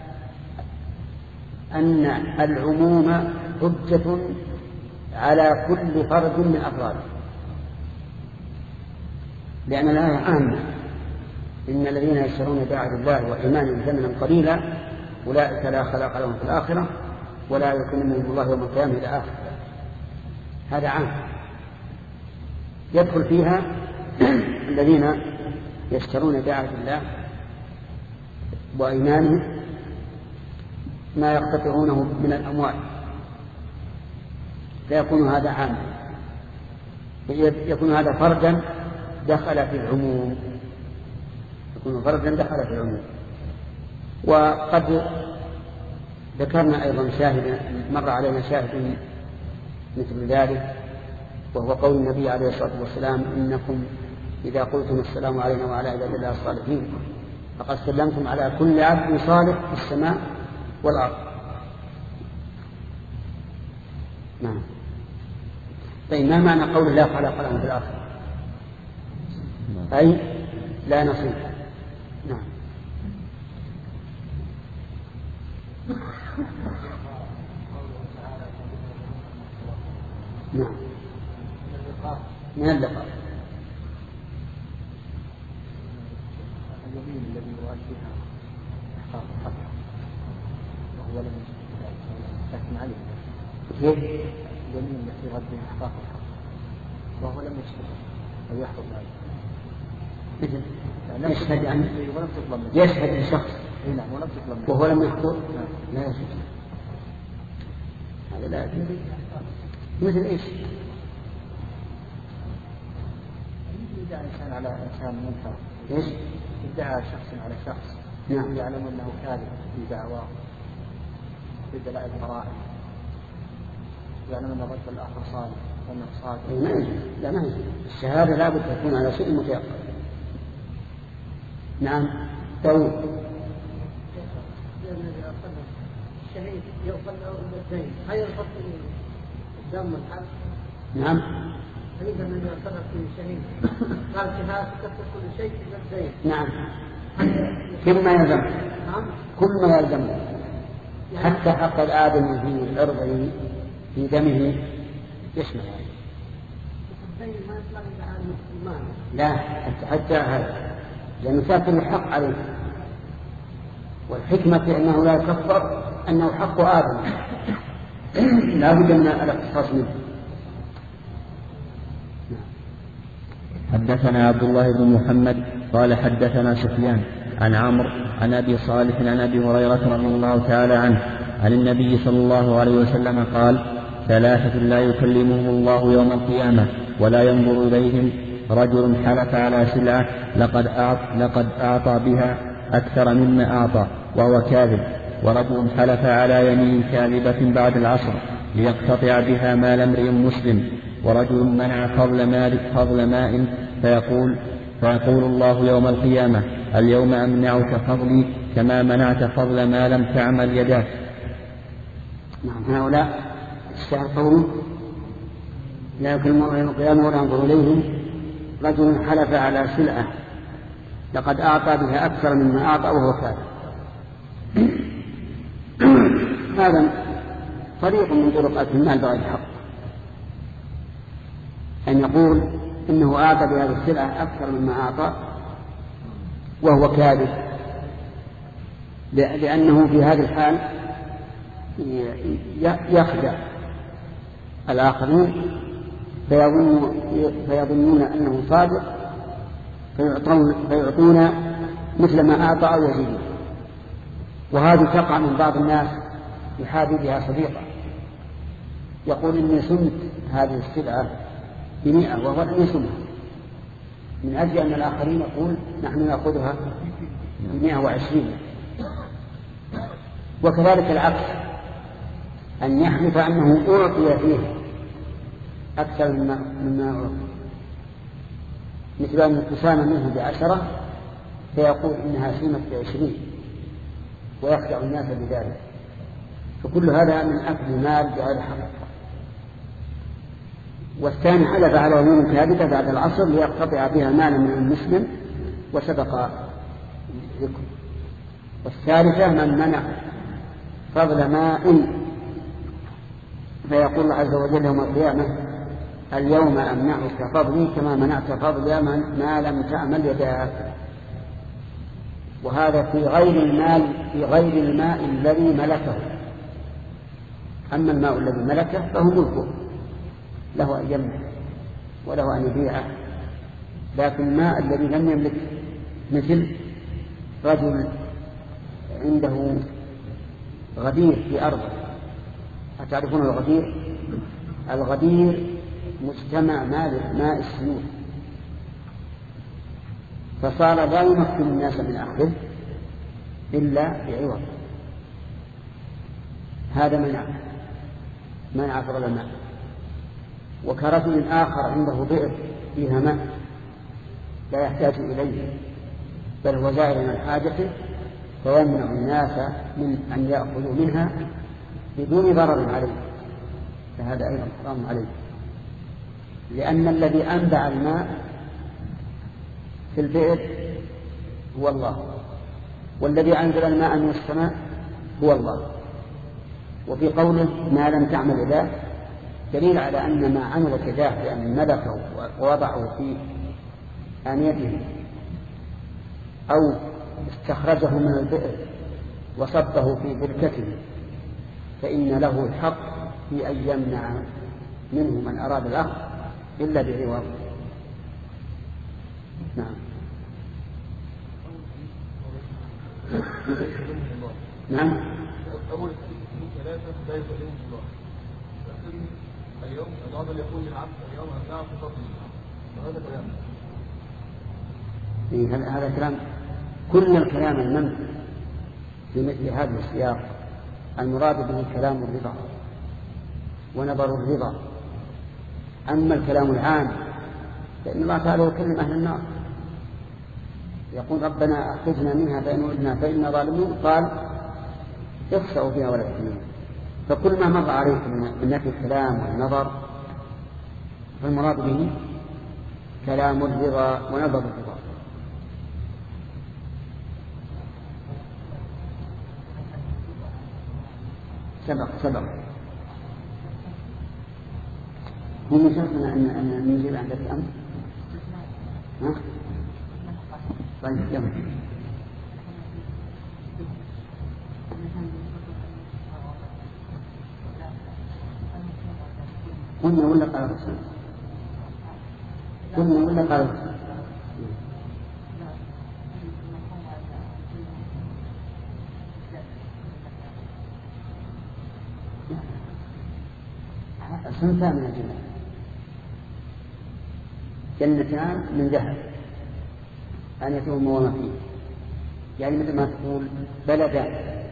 أن العموم حجة على كل فرد من أفراده، لأن الآية عامة: إن الذين يشترون بعهد الله وإيمانهم ثمنا قليلا أولئك لا خلاق لهم في الآخرة ولا يكلمهم الله يوم القيامة إلى آخره. هذا عام يدخل فيها الذين يشترون بعهد الله وإيمانهم ما يقتطعونه من الأموال، فيكون هذا عام، يكون هذا فردا دخل في العموم، يكون فردا دخل في العموم. وقد ذكرنا أيضا شاهد مر علينا شاهد مثل ذلك، وهو قول النبي عليه الصلاة والسلام: إنكم إذا قلتم السلام علينا وعلى عباد الله الصالحين فقد سلمتم على كل عبد صالح في السماء والأرض. نعم. طيب ما معنى قول الله خلق لهم في الآخرة؟ أي لا نصيب. نعم. نعم. من اللقاء اليمين الذي يراد بها إحقاق الحق وهو لم يكن عليه اليمين التي يراد بها إحقاق الحق وهو لم يشهد أو يحفظ عليه، يشهد عن يشهد لشخص وهو لم يحضر لا يشهد. هذا لا يجوز. مثل ايش؟ يدعى إنسان على إنسان منكر، ايش؟ يدعى شخص على شخص نعم. يعلم أنه كاذب في دعواه بدلائل القرائن، يعلم أن الرجل الآخر صالح وأنه صادق. ما يجوز. لا ما يجوز. الشهادة لا بد تكون على شيء متيقن. نعم. داود. الشهيد يوصل له الدين، هل ينقص الدم والحق؟ نعم. أريد أن يعتبر في شهيد قال شهادة تكفر كل شيء إلا الدين. نعم. كل ما يلزم. نعم. كل ما يلزم حتى حق الآدم في أرضه في دمه يشمل هذا. الدين ما يطلق إلا على المال. لا حتى هذا لأنه كافر الحق عليه، والحكمة أنه لا يكفر أنه حق آدم لا بد من الاختصاص منه. حدثنا عبد الله بن محمد قال حدثنا سفيان عن عمرو عن أبي صالح عن أبي هريرة رضي الله تعالى عنه عن النبي صلى الله عليه وسلم قال: ثلاثة لا يكلمهم الله يوم القيامة ولا ينظر إليهم: رجل حلف على سلعة لقد أعطى, لقد أعطى بها أكثر مما أعطى وهو كاذب، ورجل حلف على يمين كاذبة بعد العصر ليقتطع بها مال امرئ مسلم، ورجل منع فضل ماء, فضل ماء فيقول, فيقول الله يوم القيامة: اليوم أمنعك فضلي كما منعت فضل ما لم تعمل يداك. نعم. هؤلاء استعطوا لا يكلمون يوم القيامة ولا ينظر إليهم: رجل حلف على سلعة لقد أعطى بها أكثر مما أعطى وهو كاذب. هذا طريق من طرق أكل المال بغير حق، أن يقول إنه أعطى بهذه السلعة أكثر مما أعطى وهو كاذب، لأنه في هذه الحال يخدع الآخرين فيظنون أنه صادق فيعطون مثل ما أعطى أو يزيد. وهذه تقع من بعض الناس يحابي بها صديقة، يقول إني سمت هذه السلعة بمئة وهو لم يسمها، من أجل أن الآخرين يقول نحن نأخذها بمئة وعشرين. وكذلك العكس، أن يحلف أنه أعطي فيه أكثر مما أعطي، مثل أن تسامى منه بعشرة فيقول إنها سمت بعشرين ويخدع الناس بذلك، فكل هذا من أكل المال بغير حق. والثاني حلف على يمين كاذبة بعد العصر ليقتطع بها مالا من المسلم وسبق ذكره. والثالثة من منع فضل ماء فيقول الله عز وجل يوم القيامة اليوم أمنعك فضلي كما منعت فضل ما لم تعمل يداك. وهذا في غير المال في غير الماء الذي ملكه. أما الماء الذي ملكه فهو ملكه، له أن يمنع وله أن يبيعه، لكن الماء الذي لم يملك مثل رجل عنده غدير في أرضه. أتعرفون الغدير؟ الغدير مجتمع ماء السيول، فصار لا يمكن الناس من أخذه إلا بعوض. هذا منع منع فضل الماء. وكرجل آخر عنده بئر فيها ماء لا يحتاج إليه بل هو زائر من حاجته، فيمنع الناس من أن يأخذوا منها بدون ضرر عليه، فهذا أيضا حرام عليه، لأن الذي أنبع الماء في البئر هو الله، والذي أنزل الماء من السماء هو الله. وفي قوله ما لم تعمل يداه دليل على أن ما عملت يداه بأن ملكه ووضعه في آنيته أو استخرجه من البئر وصبه في بركته فإن له الحق في أن يمنع منه من أراد الأخذ إلا بعوض. نعم. نعم. أول ثلاثة لا يكلمهم الله، لكن اليوم العمل يقول للعبد اليوم أمنعه في فضله، وهذا كلام. إيه هذا كلام. كل الكلام المنفي في مثل هذا السياق المراد به كلام الرضا ونظر الرضا. أما الكلام العام فإن الله تعالى يكلم أهل النار يقول ربنا أخرجنا منها فإن وجدنا فإنا ظالمون، قال اخسأوا فيها ولا تكلمون. فكل ما مر عليكم من نفي الكلام والنظر فالمراد به كلام الرضا ونظر الرضا. سبق سبق هم شرطنا أن أن ننزل عندك أمر. ها؟ طيب يلا. قلنا ولا قال الرسول؟ قلنا ولا قال الرسول؟ صنفان من الجنة، جنتان من ذهب آنيتهما وما فيه، يعني مثل ما تقول بلدان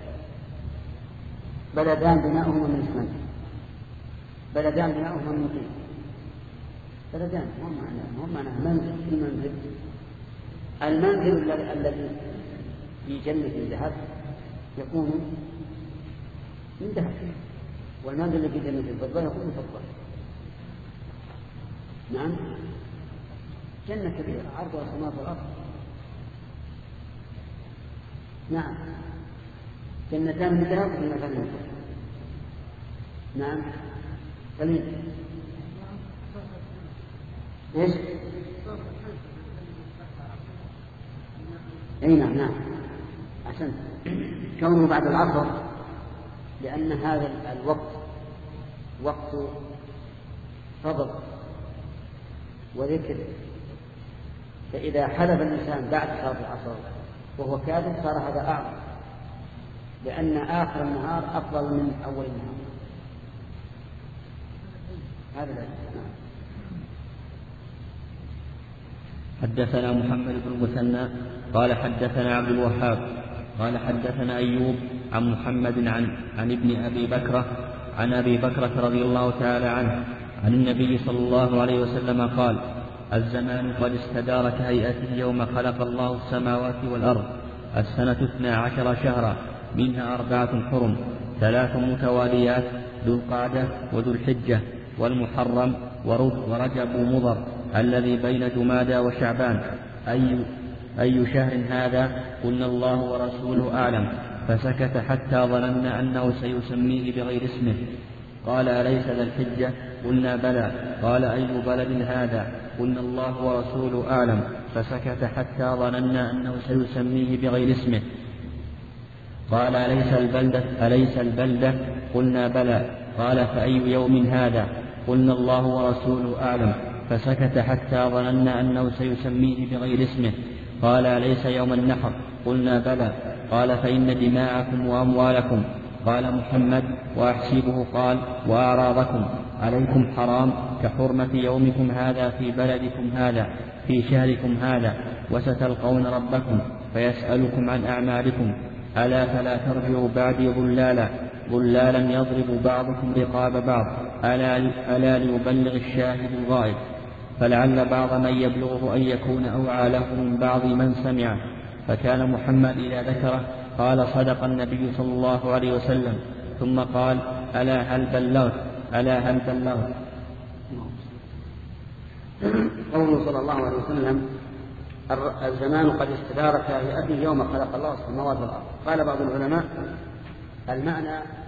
بلدان بناؤهما من اسمنت، بلدان بناؤهما من طين، بلدان هم معناه هم معناه منزل في منزل. المنزل الذي في جنة الذهب يكون من ذهب، والمنزل الذي في جنة الفضة يكون من فضة. نعم، جنة كبيرة عرضها السماوات والأرض. نعم، جنتان من ذهب وجنتان من فضة. نعم سليم. ايش؟ اي نعم نعم أحسنت. كونه بعد العصر لأن هذا الوقت وقت فضل وذكر، فإذا حلف الإنسان بعد صلاة العصر وهو كاذب صار هذا أعظم، لأن آخر النهار أفضل من أول النهار. هذا لا. حدثنا محمد بن المثنى قال حدثنا عبد الوهاب قال حدثنا أيوب عن محمد عن عن ابن أبي بكرة عن أبي بكرة رضي الله تعالى عنه عن النبي صلى الله عليه وسلم قال: الزمان قد استدار كهيئته يوم خلق الله السماوات والأرض، السنة اثنا عشر شهرا، منها أربعة حرم، ثلاث متواليات، ذو القعدة وذو الحجة والمحرم ورجب مضر الذي بين جمادى وشعبان. أي, أي شهر هذا؟ قلنا الله ورسوله أعلم، فسكت حتى ظننا أنه سيسميه بغير اسمه. قال: أليس ذا الحجة؟ قلنا بلى. قال: أي بلد هذا؟ قلنا الله ورسوله أعلم، فسكت حتى ظننا أنه سيسميه بغير اسمه. قال: أليس البلدة؟ أليس البلدة؟ قلنا بلى. قال: فأي يوم هذا؟ قلنا الله ورسوله أعلم، فسكت حتى ظننا أنه سيسميه بغير اسمه. قال: أليس يوم النحر؟ قلنا بلى. قال: فإن دماءكم وأموالكم. قال محمد: وأحسبه قال: وأعراضكم عليكم حرام كحرمة يومكم هذا في بلدكم هذا في شهركم هذا، وستلقون ربكم فيسألكم عن أعمالكم. ألا فلا ترجعوا بعدي ضلالا ضلالا يضرب بعضكم رقاب بعض، ألا, ألا ليبلغ الشاهد الغائب، فلعل بعض من يبلغه أن يكون أوعى له من بعض من سمعه. فكان محمد إذا ذكره قال: صدق النبي صلى الله عليه وسلم، ثم قال: ألا هل بلغت ألا هل بلغت قوله صلى الله عليه وسلم: الزمان قد استدار كهيئته يوم خلق الله السماوات والأرض. قال بعض العلماء: المعنى